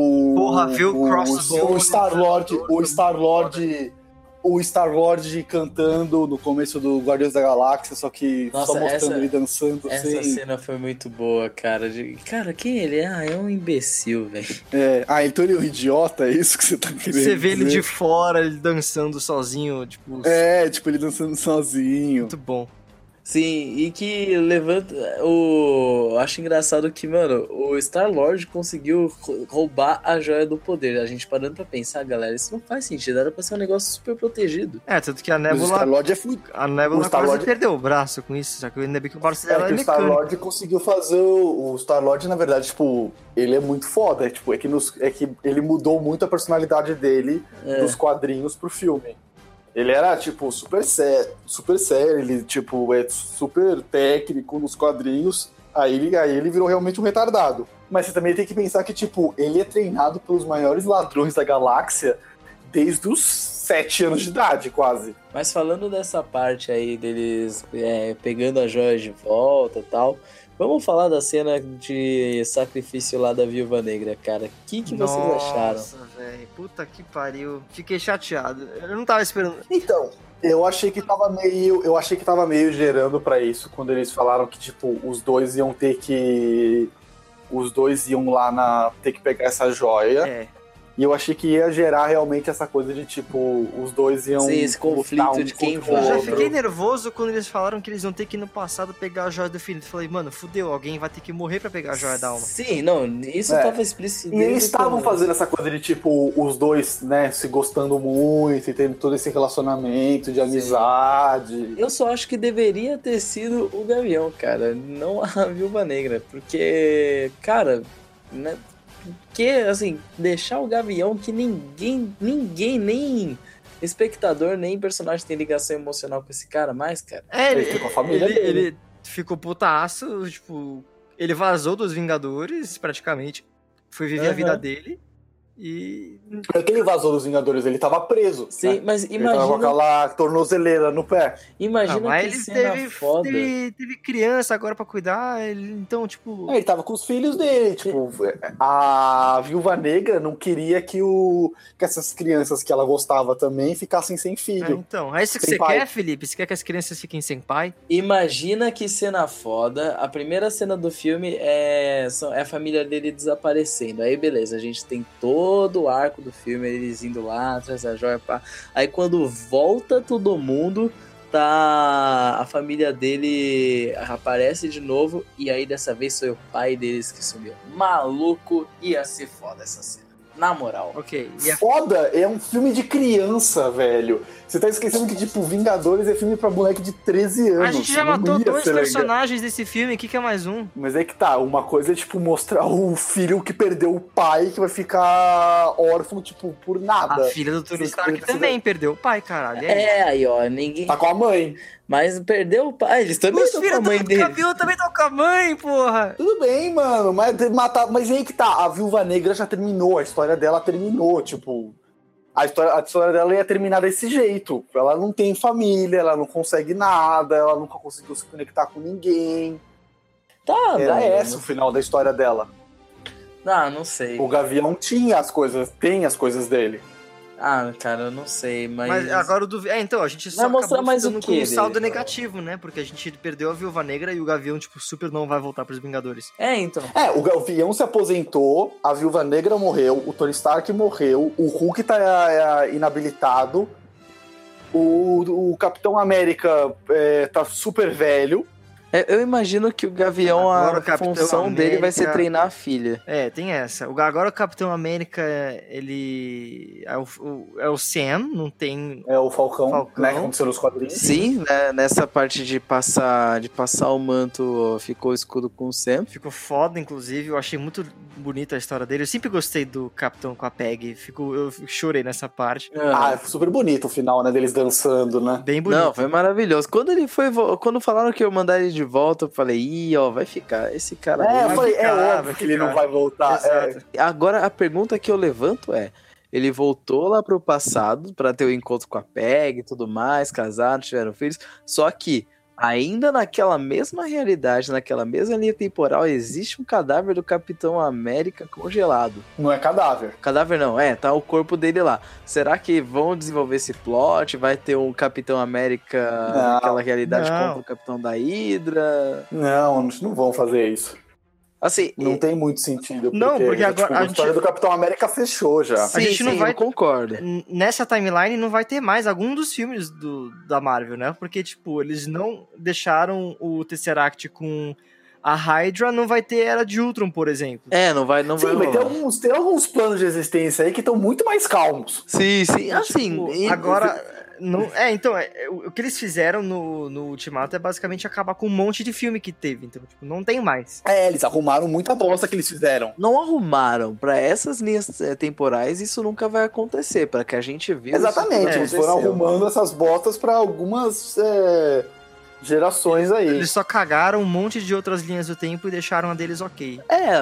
O Star-Lord cantando no começo do Guardiões da Galáxia, só que só mostrando ele dançando. Essa cena foi muito boa, cara. Cara, quem ele é? É um imbecil, velho. Então ele é um idiota, é isso que você tá querendo Você vê dizer? ele de fora, ele dançando sozinho, tipo... tipo, ele dançando sozinho. Muito bom. Sim, e que levanta acho engraçado que, mano, o Star-Lord conseguiu roubar a Joia do Poder. A gente parando pra pensar, galera, isso não faz sentido. Era pra ser um negócio super protegido. Tanto que a Nebula... O Star-Lord A Nebula quase perdeu o braço com isso, só que ainda bem que o braço dela é mecânico. O Star-Lord conseguiu fazer... O Star-Lord, na verdade, tipo, ele é muito foda. É que ele mudou muito a personalidade dele dos quadrinhos pro filme. Ele era, tipo, super sério, ele, tipo, é super técnico nos quadrinhos, aí ele virou realmente um retardado. Mas você também tem que pensar que, tipo, ele é treinado pelos maiores ladrões da galáxia desde os 7 anos de idade, quase. Mas falando dessa parte aí deles pegando as joias de volta e tal, vamos falar da cena de sacrifício lá da Viúva Negra, cara. O que vocês acharam? Nossa, velho, puta que pariu. Fiquei chateado. Eu não tava esperando. Então, eu achei que tava meio gerando pra isso, quando eles falaram que, tipo, os dois iam lá ter que pegar essa joia. É. E eu achei que ia gerar realmente essa coisa de, tipo, os dois iam... Sim, esse conflito de quem vai. Eu já fiquei nervoso quando eles falaram que eles iam ter que ir no passado pegar a joia do infinito. Eu falei, mano, fudeu, alguém vai ter que morrer pra pegar a joia da alma. Sim, não, isso tava explícito. E eles estavam fazendo essa coisa de, tipo, os dois, né, se gostando muito e tendo todo esse relacionamento de amizade. Eu só acho que deveria ter sido o Gavião, cara, não a Viúva Negra. Porque, cara, né... Porque, assim, deixar o Gavião que ninguém, nem espectador, nem personagem tem ligação emocional com esse cara mais, cara. Ele ficou com a família dele. Ele ficou putaço, tipo... Ele vazou dos Vingadores, praticamente. Foi viver a vida dele. E... Não é que ele vazou dos Vingadores, ele tava preso. Sim, né? mas imagina... Ele tava com aquela tornozeleira no pé. Imagina que ele cena foda. Teve criança agora pra cuidar, então, tipo... Ele tava com os filhos dele, tipo... A Viúva Negra não queria que essas crianças que ela gostava também ficassem sem filho. Então, é isso que você quer, Felipe? Você quer que as crianças fiquem sem pai? Imagina que cena foda. A primeira cena do filme é a família dele desaparecendo. Aí, beleza, a gente tem todo o arco do filme, eles indo lá, atrás da joia, pá. Aí quando volta todo mundo, tá... A família dele aparece de novo, e aí dessa vez foi o pai deles que sumiu. Maluco, ia ser foda essa cena. Na moral. Ok. Foda, é um filme de criança, velho. Você tá esquecendo que, tipo, Vingadores é filme pra moleque de 13 anos. A gente já matou 2 personagens desse filme, o que é mais um? Mas é que tá, uma coisa é, tipo, mostrar o filho que perdeu o pai, que vai ficar órfão, tipo, por nada. A filha do Tony Stark também perdeu o pai, caralho. Aí, ó, ninguém... Tá com a mãe. Mas perdeu o pai, eles também estão com a mãe dele. Os filhos do Gavião também estão com a mãe, porra. Tudo bem, mano, mas aí que tá, a Viúva Negra já terminou, a história dela terminou, tipo... A história dela ia terminar desse jeito. Ela não tem família, ela não consegue nada, ela nunca conseguiu se conectar com ninguém. Era esse o final da história dela. Não sei. O Gavião tem as coisas dele. Cara, eu não sei, mas agora o do... então, a gente só vai mostrar mais o quê? Com um saldo negativo, né? Porque a gente perdeu a Viúva Negra e o Gavião, tipo, super não vai voltar pros Vingadores. Então. O Gavião se aposentou, a Viúva Negra morreu, o Tony Stark morreu, o Hulk tá inabilitado, o Capitão América tá super velho. Eu imagino que o Gavião, a função dele vai ser treinar a filha. Tem essa. Agora o Capitão América, ele é o Sam, não tem... É o Falcão. Né, que aconteceu nos quadrinhos. Sim, né, nessa parte de passar o manto, ficou o escudo com o Sam. Ficou foda, inclusive. Eu achei muito bonita a história dele. Eu sempre gostei do Capitão com a Peg. Eu chorei nessa parte. É super bonito o final, né, deles dançando, né? Bem bonito. Não, foi maravilhoso. Quando falaram que eu mandar ele de volta, eu falei, vai ficar. Esse cara... eu falei, óbvio que ele não vai voltar. Agora, a pergunta que eu levanto é, ele voltou lá pro passado pra ter o encontro com a Peg e tudo mais, casaram, tiveram filhos, só que ainda naquela mesma realidade, naquela mesma linha temporal, existe um cadáver do Capitão América congelado. Não é cadáver. Cadáver não, tá o corpo dele lá. Será que vão desenvolver esse plot? Vai ter um Capitão América naquela realidade contra o Capitão da Hydra? Não vão fazer isso. Assim, não tem muito sentido. Porque agora a história do Capitão América fechou já. A gente não vai... eu concordo. Nessa timeline não vai ter mais algum dos filmes da Marvel, né? Porque, tipo, eles não deixaram o Tesseract com a Hydra não vai ter Era de Ultron, por exemplo. Não vai Sim, vai ter alguns planos de existência aí que estão muito mais calmos. Sim, assim... Tipo, agora... o que eles fizeram no Ultimato é basicamente acabar com um monte de filme que teve. Então, tipo, não tem mais. Eles arrumaram muita bosta que eles fizeram. Não arrumaram. Pra essas linhas temporais, isso nunca vai acontecer. Pra que a gente viu... Exatamente, eles foram arrumando essas bostas pra algumas gerações aí. Eles só cagaram um monte de outras linhas do tempo e deixaram a deles ok.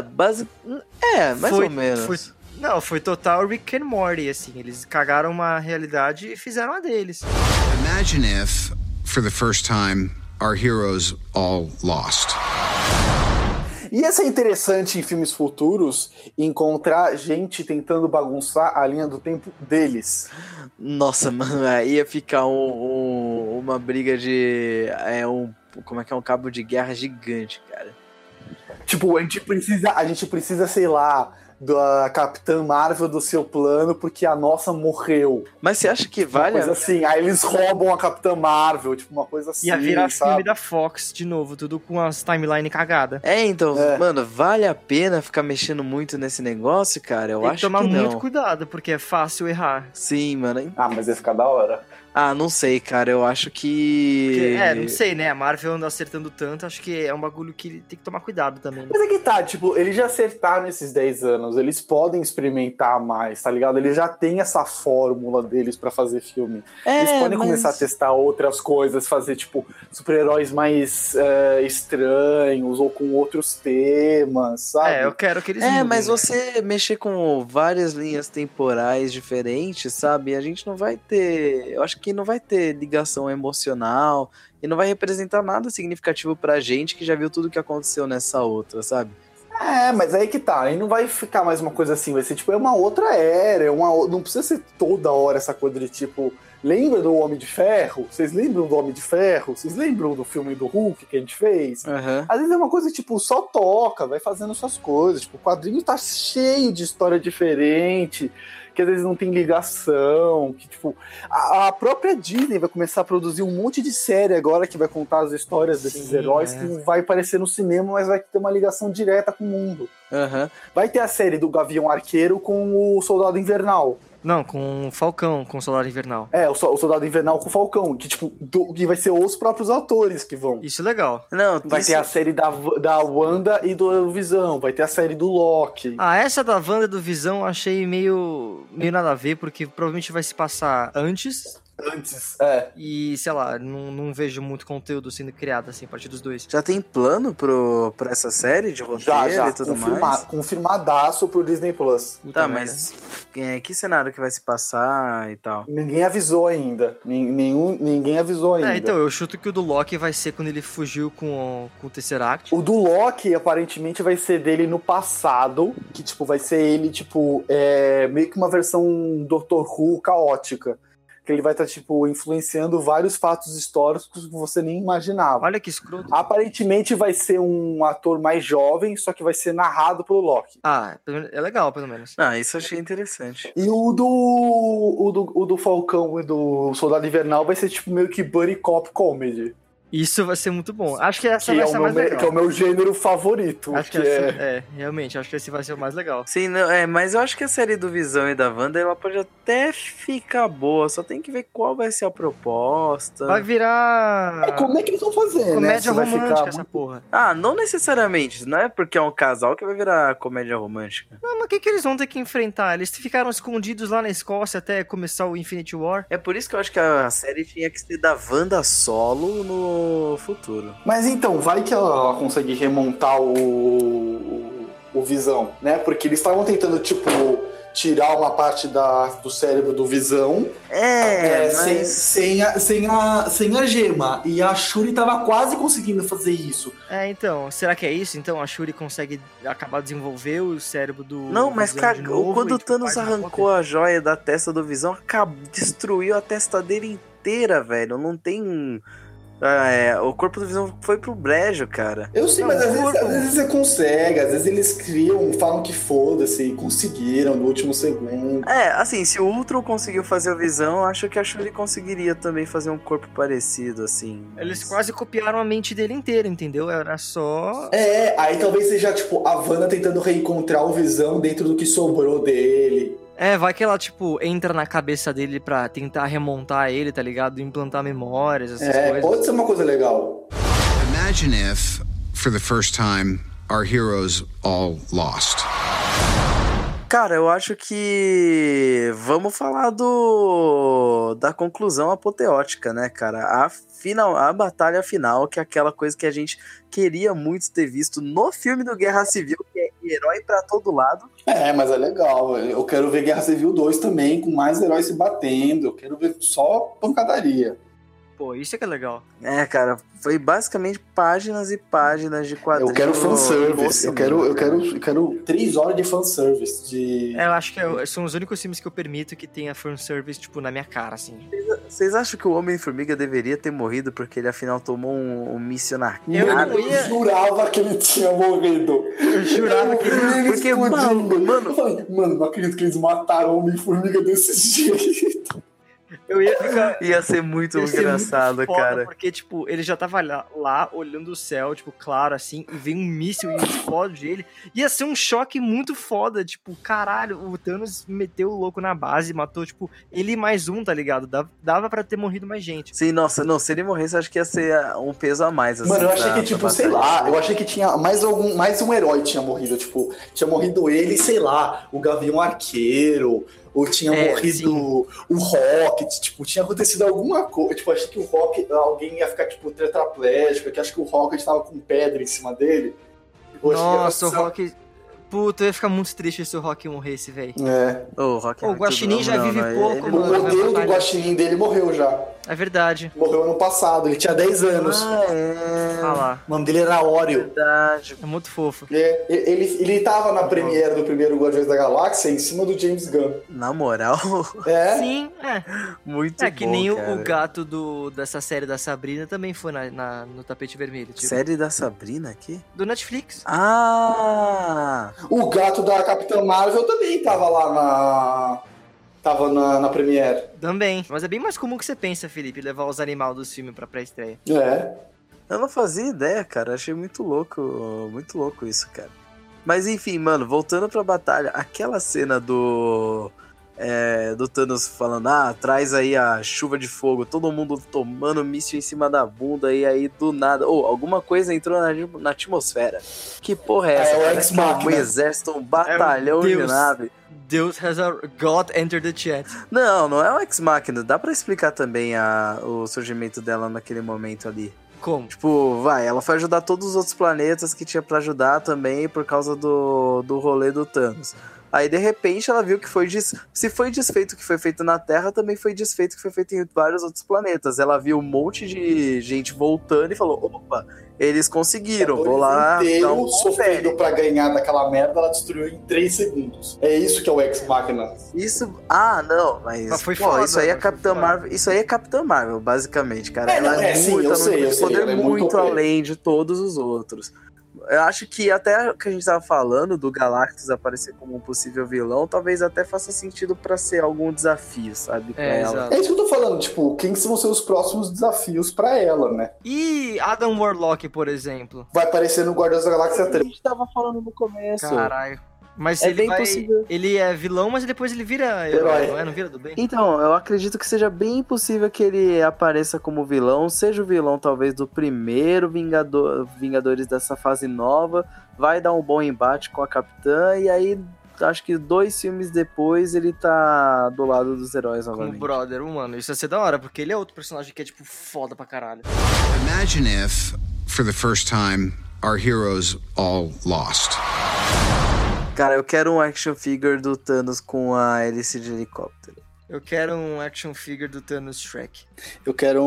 Mais ou menos. Foi total Rick and Morty, assim. Eles cagaram uma realidade e fizeram a deles. Imagine if, for the first time, our heroes all lost. Ia ser interessante em filmes futuros encontrar gente tentando bagunçar a linha do tempo deles. Nossa, mano, ia ficar uma briga de... como é que é? Um cabo de guerra gigante, cara. Tipo, a gente precisa, sei lá... da Capitã Marvel do seu plano porque a nossa morreu. Mas você acha que vale? Uma coisa assim, aí eles roubam a Capitã Marvel, tipo uma coisa assim. Ia virar filme da Fox de novo, tudo com as timeline cagada. Mano, vale a pena ficar mexendo muito nesse negócio, cara? Eu acho que não. Tem que tomar muito cuidado, porque é fácil errar. Sim, mano. Mas ia ficar da hora. Não sei, cara, eu acho que... não sei, né, a Marvel anda acertando tanto, acho que é um bagulho que tem que tomar cuidado também. Mas é que tá, tipo, eles já acertaram esses 10 anos, eles podem experimentar mais, tá ligado? Eles já têm essa fórmula deles pra fazer filme. Eles podem começar a testar outras coisas, fazer, tipo, super-heróis mais estranhos, ou com outros temas, sabe? Eu quero que eles mudem, mas você mexer com várias linhas temporais diferentes, sabe? A gente não vai ter... Eu acho que não vai ter ligação emocional e não vai representar nada significativo pra gente que já viu tudo que aconteceu nessa outra, sabe? Mas aí que tá, aí não vai ficar mais uma coisa assim, vai ser tipo, uma outra era, não precisa ser toda hora essa coisa de tipo, lembra do Homem de Ferro? Vocês lembram do Homem de Ferro? Vocês lembram do filme do Hulk que a gente fez? Uhum. Às vezes é uma coisa tipo, só toca, vai fazendo suas coisas, tipo, o quadrinho tá cheio de história diferente, que às vezes não tem ligação, que tipo, a própria Disney vai começar a produzir um monte de série agora que vai contar as histórias desses heróis que não vai aparecer no cinema, mas vai ter uma ligação direta com o mundo. Uhum. Vai ter a série do Gavião Arqueiro com o Soldado Invernal. Não, com o Falcão, com o Soldado Invernal. O Soldado Invernal com o Falcão, que tipo, que vai ser os próprios atores que vão. Isso é legal. Vai ter a série da Wanda e do Visão, vai ter a série do Loki. Essa da Wanda e do Visão eu achei meio nada a ver, porque provavelmente vai se passar antes. E, sei lá, não vejo muito conteúdo sendo criado, assim, a partir dos dois. Já tem plano pra essa série de roteiro e tudo mais? Confirmadaço pro Disney Plus. Tá, mas que cenário que vai se passar e tal? Ninguém avisou ainda. Ninguém avisou ainda. Então, eu chuto que o do Loki vai ser quando ele fugiu com o Tesseract. O do Loki, aparentemente, vai ser dele no passado, que, tipo, vai ser ele, tipo, meio que uma versão Dr. Who caótica. Que ele vai estar, tipo, influenciando vários fatos históricos que você nem imaginava. Olha que escroto. Aparentemente vai ser um ator mais jovem, só que vai ser narrado pelo Loki. É legal, pelo menos. Isso eu achei interessante. E o do Falcão e do Soldado Invernal vai ser, tipo, meio que buddy cop comedy. Isso vai ser muito bom. Acho que essa vai ser mais legal. Que é o meu gênero favorito. Realmente, acho que esse vai ser o mais legal. Sim, mas eu acho que a série do Visão e da Wanda, ela pode até ficar boa, só tem que ver qual vai ser a proposta. Vai virar... como é que eles vão fazer, comédia né? romântica, essa porra. Não necessariamente, não é porque é um casal que vai virar comédia romântica. Não, mas o que eles vão ter que enfrentar? Eles ficaram escondidos lá na Escócia até começar o Infinity War. É por isso que eu acho que a série tinha que ser da Wanda solo no futuro. Mas então, vai que ela consegue remontar o Visão, né? Porque eles estavam tentando, tipo, tirar uma parte do cérebro do Visão mas... sem a gema. E a Shuri tava quase conseguindo fazer isso. Então, será que é isso? Então a Shuri consegue acabar de desenvolver o cérebro do... Não, mas quando o Thanos arrancou a joia da testa do Visão, destruiu a testa dele inteira, velho. Não tem O corpo do Visão foi pro brejo, cara. Eu sei, mas às vezes você consegue, às vezes eles criam, falam que foda-se, conseguiram no último segundo. Assim, se o Ultron conseguiu fazer o Visão, acho que a Shuri conseguiria também fazer um corpo parecido, assim. Eles quase copiaram a mente dele inteira, entendeu? Era só... Aí talvez seja, tipo, a Wanda tentando reencontrar o Visão dentro do que sobrou dele. Vai que ela, tipo, entra na cabeça dele pra tentar remontar ele, tá ligado? Implantar memórias, essas coisas. Pode ser uma coisa legal. Imagine if, for the first time, our heroes all lost. Cara, eu acho que vamos falar da conclusão apoteótica, né, cara? A batalha final, que é aquela coisa que a gente queria muito ter visto no filme do Guerra Civil, que é herói pra todo lado. Mas é legal. Eu quero ver Guerra Civil 2 também, com mais heróis se batendo. Eu quero ver só pancadaria. Pô, isso é que é legal. Cara, foi basicamente páginas e páginas de quadrinhos. Eu quero fanservice. Eu quero 3 horas de fanservice. Eu acho que são os únicos filmes que eu permito que tenha fanservice, tipo, na minha cara, assim. Vocês acham que o Homem-Formiga deveria ter morrido porque ele, afinal, tomou um míssil na cara? Eu jurava que ele tinha morrido. Eu jurava que ele... Porque, mano... Eu falei, não acredito que eles mataram o Homem-Formiga desse jeito. Ia ser muito engraçado, muito foda, cara. Porque, tipo, ele já tava lá olhando o céu, tipo, claro, assim, e vem um míssil e explode ele. Ia ser um choque muito foda, tipo, caralho, o Thanos meteu o louco na base, matou, tipo, ele mais um, tá ligado? Dava pra ter morrido mais gente. Sim, nossa, não, se ele morresse, acho que ia ser um peso a mais, assim. Mano, eu achei que, tipo, sei lá, eu achei que tinha mais um herói tinha morrido, tipo, tinha morrido ele, sei lá, o Gavião Arqueiro... Ou tinha morrido o Rocket, tipo, tinha acontecido alguma coisa. Tipo, achei que o Rocket, alguém ia ficar, tipo, tetraplégico, que acho que o Rocket tava com pedra em cima dele. Nossa, o Rocket... Puta, eu ia ficar muito triste se o Rock morresse, velho. O Rock o Guaxinim já vive pouco. O modelo do Guaxinim dele morreu já. É verdade. Morreu ano passado, ele tinha 10 anos. Lá. O nome dele era Oreo. Verdade. É muito fofo. Ele tava na premiere do primeiro Guardiões da Galáxia em cima do James Gunn. Na moral? Sim, Muito bom, que nem cara. O gato dessa série da Sabrina também foi no tapete vermelho. Tipo. Série da Sabrina aqui? Do Netflix. O gato da Capitã Marvel também tava lá na Premiere. Também. Mas é bem mais comum que você pensa, Felipe, levar os animais dos filmes pra pré-estreia. Eu não fazia ideia, cara. Achei muito louco isso, cara. Mas enfim, mano, voltando pra batalha, aquela cena do Thanos falando, traz aí a chuva de fogo, todo mundo tomando míssil em cima da bunda, e aí do nada, alguma coisa entrou na atmosfera. Que porra é essa? O Ex-Machina. Um exército, um batalhão de nave. Deus has a God entered the chat. Não é o Ex-Machina. Dá pra explicar também o surgimento dela naquele momento ali. Como? Tipo, ela foi ajudar todos os outros planetas que tinha pra ajudar também por causa do rolê do Thanos. Aí, de repente, ela viu que se foi desfeito o que foi feito na Terra, também foi desfeito o que foi feito em vários outros planetas. Ela viu um monte de gente voltando e falou, opa, eles conseguiram, vou lá... inteiro sofrendo pra ganhar daquela merda, ela destruiu em 3 segundos. É isso que é o Ex-Machina. Isso... não, mas foi foda, isso aí é Capitã Marvel. Isso aí é Capitã Marvel, basicamente, cara. Ela é muito, eu sei, poder é muito além de todos os outros. Eu acho que até o que a gente tava falando do Galactus aparecer como um possível vilão, talvez até faça sentido pra ser algum desafio, sabe? Pra ela. É isso que eu tô falando, tipo, quem vão ser os próximos desafios pra ela, né? E Adam Warlock, por exemplo? Vai aparecer no Guardiões da Galáxia 3. A gente tava falando no começo. Caralho. Mas possível. Ele é vilão, mas depois ele vira herói, não vira do bem? Então, eu acredito que seja bem possível que ele apareça como vilão, seja o vilão talvez do primeiro Vingadores dessa fase nova, vai dar um bom embate com a Capitã, e aí acho que 2 filmes depois ele tá do lado dos heróis novamente. Como brother, mano, isso ia ser da hora, porque ele é outro personagem que é tipo foda pra caralho. Imagine if, for the first time, our heroes all lost. Cara, eu quero um action figure do Thanos com a hélice de helicóptero. Eu quero um action figure do Thanos Shrek. Eu quero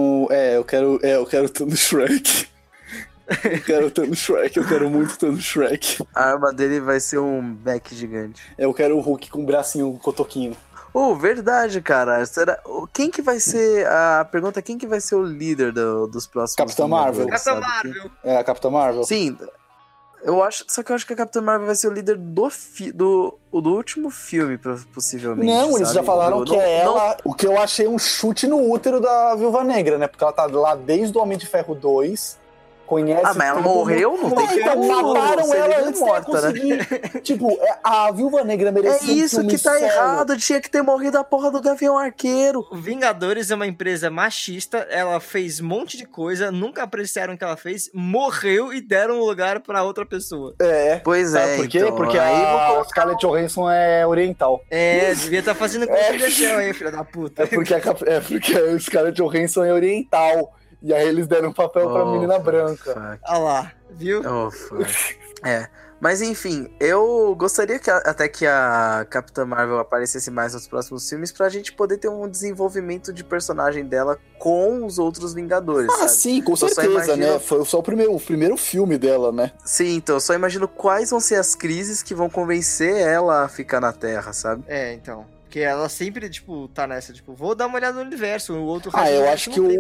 o Thanos Shrek. Eu quero o Thanos Shrek, eu quero muito o Thanos Shrek. A arma dele vai ser um back gigante. Eu quero o Hulk com o bracinho, um cotoquinho. Verdade, cara. Quem que vai ser... A pergunta é quem que vai ser o líder dos próximos... Capitã Marvel. Capitã Marvel. É, a Capitã Marvel. Sim, só que eu acho que a Capitã Marvel vai ser o líder do último filme, possivelmente. Não, eles já falaram que é ela. O que eu achei um chute no útero da Viúva Negra, né? Porque ela tá lá desde o Homem de Ferro 2. Conhece. Mas ela morreu? Não tem então mataram ela antes morta, dela conseguir. Né? Tipo, a Viúva Negra merecia É isso que tá errado. Tinha que ter morrido a porra do Gavião Arqueiro. O Vingadores é uma empresa machista. Ela fez um monte de coisa. Nunca apreciaram o que ela fez. Morreu e deram lugar pra outra pessoa. Pois Sabe por quê? então, porque aí a Scarlett Johansson é oriental. Devia estar fazendo conspiração aí, filha da puta. Porque a Scarlett Johansson é oriental. E aí eles deram um papel pra menina branca. Olha lá, viu? Mas enfim, eu gostaria até que a Capitã Marvel aparecesse mais nos próximos filmes pra gente poder ter um desenvolvimento de personagem dela com os outros Vingadores, sabe? Sim, com certeza, né? Foi só o primeiro filme dela, né? Sim, então eu só imagino quais vão ser as crises que vão convencer ela a ficar na Terra, sabe? Então. Porque ela sempre, tipo, tá nessa, tipo, vou dar uma olhada no universo, o outro... eu acho que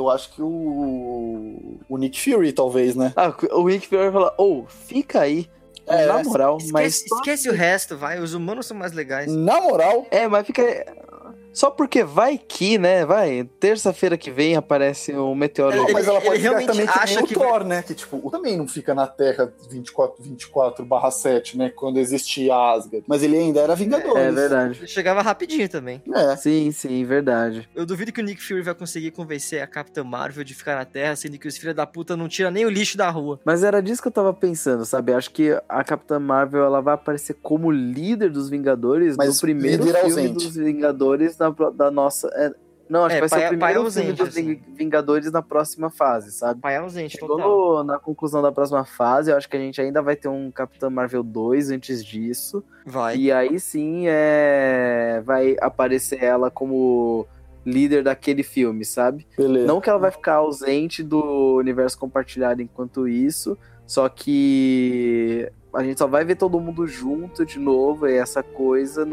o Nick Fury, talvez, né? O Nick Fury vai falar, fica aí, na moral, esquece o resto, vai, os humanos são mais legais. Na moral... mas fica... Só porque vai que, né? Vai, terça-feira que vem aparece um meteoro. Mas ela pode ficar também acha que o Thor, né? Que, tipo, também não fica na Terra 24/7, né? Quando existia Asgard. Mas ele ainda era Vingador. É verdade. Ele chegava rapidinho também. Sim, verdade. Eu duvido que o Nick Fury vai conseguir convencer a Capitã Marvel de ficar na Terra, sendo que os filhos da puta não tiram nem o lixo da rua. Mas era disso que eu tava pensando, sabe? Acho que a Capitã Marvel, ela vai aparecer como líder dos Vingadores no primeiro filme ausente. dos Vingadores da nossa... Não, acho que vai ser o primeiro filme dos Vingadores na próxima fase, sabe? Pai ausente, total. Na conclusão da próxima fase, eu acho que a gente ainda vai ter um Capitã Marvel 2 antes disso. Vai. E aí sim, vai aparecer ela como líder daquele filme, sabe? Beleza. Não que ela vai ficar ausente do universo compartilhado enquanto isso, só que a gente só vai ver todo mundo junto de novo, e essa coisa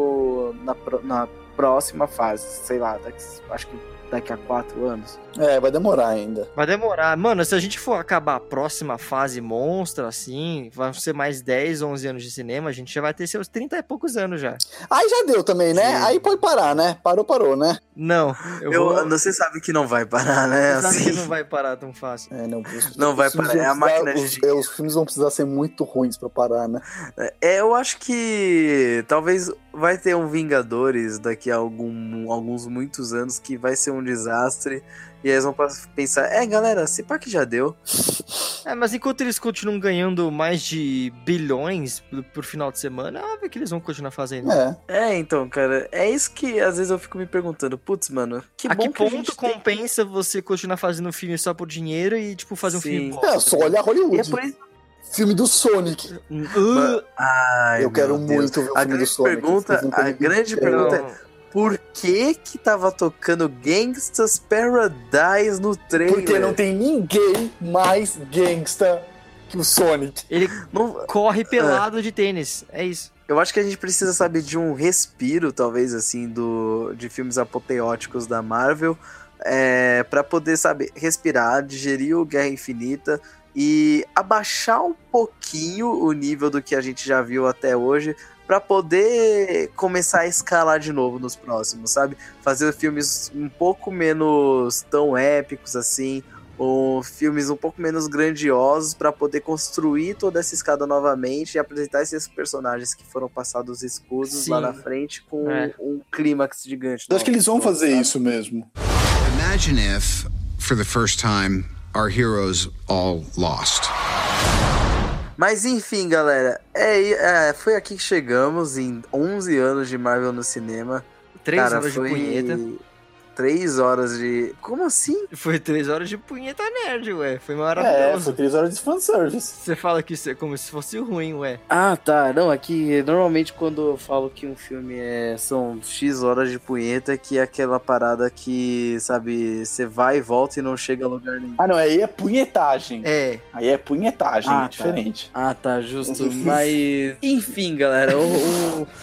na próxima fase, sei lá, acho que daqui a 4 anos. Vai demorar ainda. Vai demorar. Mano, se a gente for acabar a próxima fase monstra, assim, vai ser mais 10, 11 anos de cinema, a gente já vai ter seus 30 e poucos anos já. Aí já deu também, né? Sim. Aí pode parar, né? Parou, né? Não. Você sabe que não vai parar, né? Você sabe que não vai parar tão fácil. Não vai parar. É a máquina de... Os filmes vão precisar ser muito ruins pra parar, né? Eu acho que talvez vai ter um Vingadores daqui a alguns muitos anos que vai ser um desastre. E aí eles vão pensar, galera, se pá que já deu. Mas enquanto eles continuam ganhando mais de bilhões por final de semana, é óbvio que eles vão continuar fazendo. Então, cara, é isso que às vezes eu fico me perguntando. Putz, mano, a que ponto compensa você continuar fazendo um filme só por dinheiro e, tipo, fazer um filme bom? Só olha Hollywood. E é por isso... Filme do Sonic. Eu quero muito ver o filme do Sonic. A grande pergunta é... Por que tava tocando Gangsta's Paradise no trailer? Porque não tem ninguém mais gangsta que o Sonic. Ele corre pelado de tênis, é isso. Eu acho que a gente precisa, sabe, de um respiro, talvez, assim, de filmes apoteóticos da Marvel, pra poder, sabe, respirar, digerir o Guerra Infinita e abaixar um pouquinho o nível do que a gente já viu até hoje, pra poder começar a escalar de novo nos próximos, sabe? Fazer filmes um pouco menos tão épicos assim, ou filmes um pouco menos grandiosos, pra poder construir toda essa escada novamente e apresentar esses personagens que foram passados escusos lá na frente com um clímax gigante. Eu acho que eles vão fazer isso mesmo. Imagine if, for the first time, our heroes all lost. Mas enfim, galera, foi aqui que chegamos em 11 anos de Marvel no cinema. 3 horas de punheta. 3 horas de... Como assim? Foi 3 horas de punheta nerd, ué. Foi maravilhoso. Foi 3 horas de fanservice. Você fala que isso é como se fosse ruim, ué. Ah, tá. Não, aqui, normalmente quando eu falo que um filme são X horas de punheta, que é aquela parada que, sabe, você vai e volta e não chega a lugar nenhum. Ah, não, aí é punhetagem. Aí é punhetagem, é diferente. Ah, tá, justo. Mas, enfim, galera,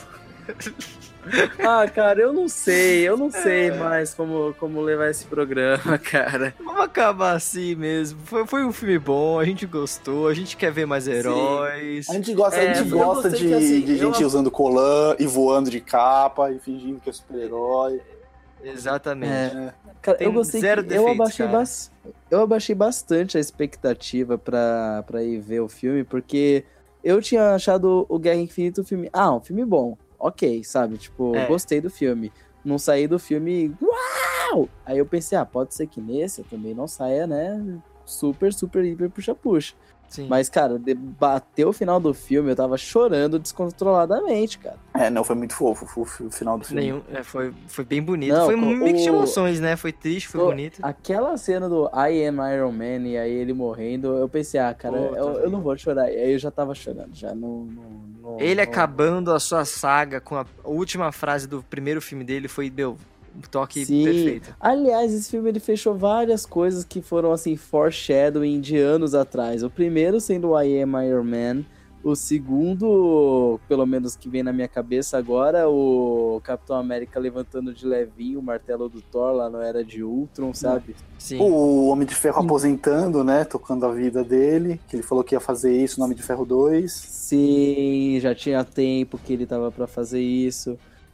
Ah, cara, eu não sei mais como levar esse programa, cara. Vamos acabar assim mesmo. Foi um filme bom, a gente gostou, a gente quer ver mais heróis. A gente gosta, eu gosta gostei que, assim, de gente usando colã e voando de capa e fingindo que é super-herói. Exatamente. Cara, Tem eu gostei zero que defeitos, eu abaixei bastante a expectativa pra ir ver o filme, porque eu tinha achado o Guerra Infinita um filme bom, ok, sabe? Tipo, gostei do filme. Não saí do filme, uau! Aí eu pensei, pode ser que nesse eu também não saia, né? Super, super, hiper, puxa-puxa. Sim. Mas, cara, bateu o final do filme, eu tava chorando descontroladamente, cara. Não, foi muito fofo o final do filme. Foi bem bonito. Não, foi um mix de emoções, né? Foi triste, foi bonito. Aquela cena do I Am Iron Man e aí ele morrendo, eu pensei, cara, eu não vou chorar. E aí eu já tava chorando, já não... Ele acabando a sua saga com a última frase do primeiro filme dele foi, um toque perfeito. Aliás, esse filme ele fechou várias coisas que foram assim foreshadowing de anos atrás. O primeiro sendo o I Am Iron Man, o segundo, pelo menos que vem na minha cabeça agora, o Capitão América levantando de levinho o martelo do Thor lá na Era de Ultron, sabe? Sim. O Homem de Ferro aposentando, né, tocando a vida dele, que ele falou que ia fazer isso no Homem de Ferro 2. Sim, já tinha tempo que ele tava pra fazer isso.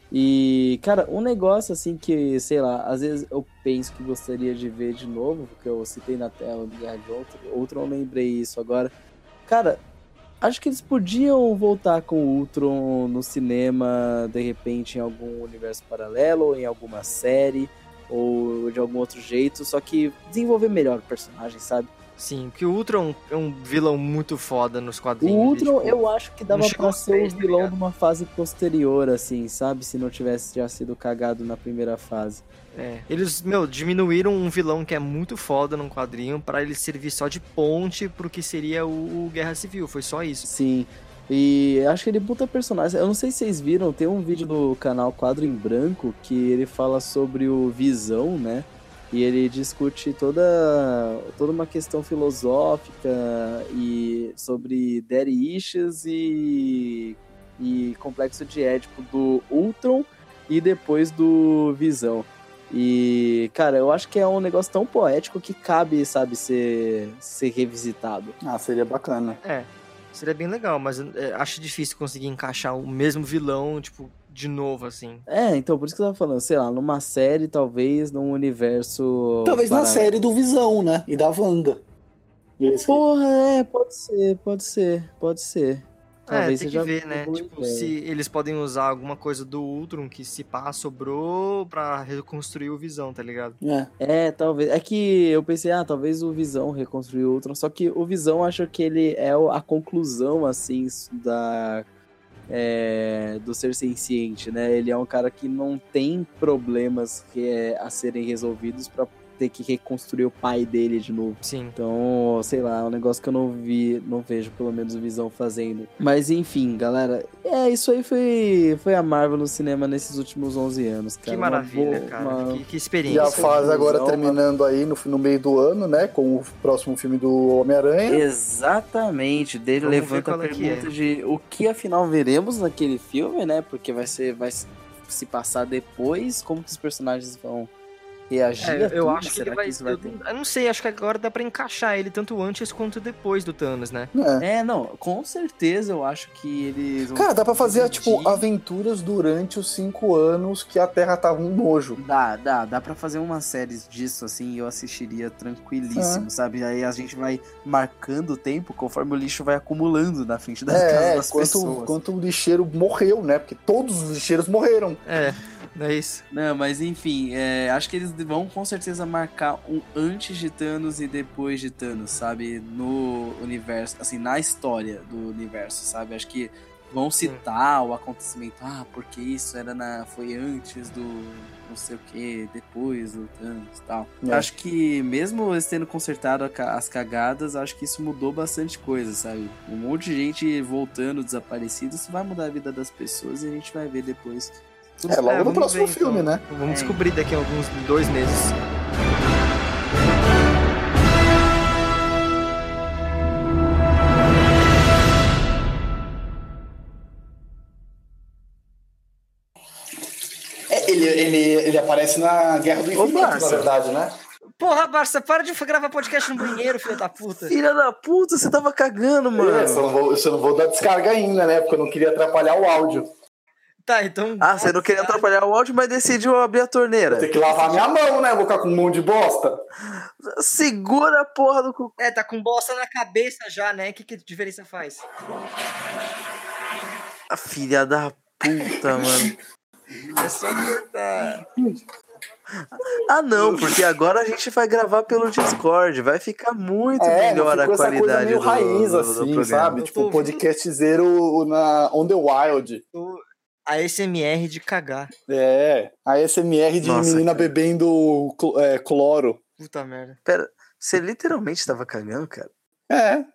E, cara, um negócio assim que, sei lá, às vezes eu penso que gostaria de ver de novo, porque eu citei na tela do Guerra de Ultron, eu lembrei isso agora. Cara, acho que eles podiam voltar com o Ultron no cinema, de repente, em algum universo paralelo, ou em alguma série, ou de algum outro jeito, só que desenvolver melhor o personagem, sabe? Sim, porque o Ultron é um vilão muito foda nos quadrinhos. O Ultron, tipo, eu acho que dava pra ser o vilão ligado? de uma fase posterior, assim, sabe? Se não tivesse já sido cagado na primeira fase. Eles, diminuíram um vilão que é muito foda num quadrinho pra ele servir só de ponte pro que seria o Guerra Civil, foi só isso. Sim, e acho que ele é puta personagem. Eu não sei se vocês viram, tem um vídeo do canal Quadro em Branco que ele fala sobre o Visão, né? E ele discute toda uma questão filosófica e sobre daddy issues e complexo de Édipo do Ultron e depois do Visão. E, cara, eu acho que é um negócio tão poético que cabe, sabe, ser revisitado. Seria bacana. Seria bem legal, mas acho difícil conseguir encaixar o mesmo vilão, tipo, de novo, assim. Então, por isso que eu tava falando, sei lá, numa série, talvez, num universo... Talvez na série do Visão, né? E da Wanda. Porra, pode ser. Talvez tem que ver, né? Tipo, se eles podem usar alguma coisa do Ultron que se pá, sobrou pra reconstruir o Visão, tá ligado? Talvez. É que eu pensei, talvez o Visão reconstruiu o Ultron, só que o Visão, acho que ele é a conclusão, assim, do ser senciente, né? Ele é um cara que não tem problemas a serem resolvidos pra ter que reconstruir o pai dele de novo. Sim. Então, sei lá, é um negócio que eu não vejo pelo menos o Visão fazendo. Mas enfim, galera, isso aí foi a Marvel no cinema nesses últimos 11 anos, cara. Que maravilha, cara. Que experiência. E a fase agora terminando aí no meio do ano, né, com o próximo filme do Homem-Aranha. Exatamente, dele levanta a pergunta de o que afinal veremos naquele filme, né, porque vai se passar depois, como que os personagens vão reagir eu acho que ele vai... Eu não sei, acho que agora dá pra encaixar ele tanto antes quanto depois do Thanos, né? Não, com certeza eu acho que eles... Cara, dá pra fazer, tipo, aventuras durante os 5 anos que a Terra tava um nojo. Dá pra fazer uma série disso, assim, e eu assistiria tranquilíssimo, sabe? Aí a gente vai marcando o tempo conforme o lixo vai acumulando na frente das casas das pessoas. Quanto o lixeiro morreu, né? Porque todos os lixeiros morreram. Não é isso. Não, mas enfim, acho que eles vão com certeza marcar um antes de Thanos e depois de Thanos, sabe? No universo, assim, na história do universo, sabe? Acho que vão citar o acontecimento, porque isso foi antes do não sei o que, depois do Thanos e tal. Acho que mesmo eles tendo consertado as cagadas, acho que isso mudou bastante coisa, sabe? Um monte de gente voltando, desaparecido, isso vai mudar a vida das pessoas e a gente vai ver depois. Logo no próximo filme, né? Vamos descobrir daqui a alguns 2 meses. Ele aparece na Guerra do Infinito, na verdade, né? Porra, Barça, para de gravar podcast no banheiro, filha da puta. Filha da puta, você tava cagando, mano. Eu só não vou dar descarga ainda, né? Porque eu não queria atrapalhar o áudio. Tá, então... Você não queria atrapalhar o áudio, mas decidiu abrir a torneira. Tem que lavar minha mão, né? Vou ficar com um monte de bosta. Segura a porra do cu. Tá com bosta na cabeça já, né? Que diferença faz? A filha da puta, mano. É só cortar. Não, porque agora a gente vai gravar pelo Discord. Vai ficar muito melhor a qualidade meio raiz, do assim, programa. sabe? Tipo, podcast zero on the wild. A ASMR de cagar. A ASMR de menina bebendo cloro. Puta merda. Pera, você literalmente tava cagando, cara?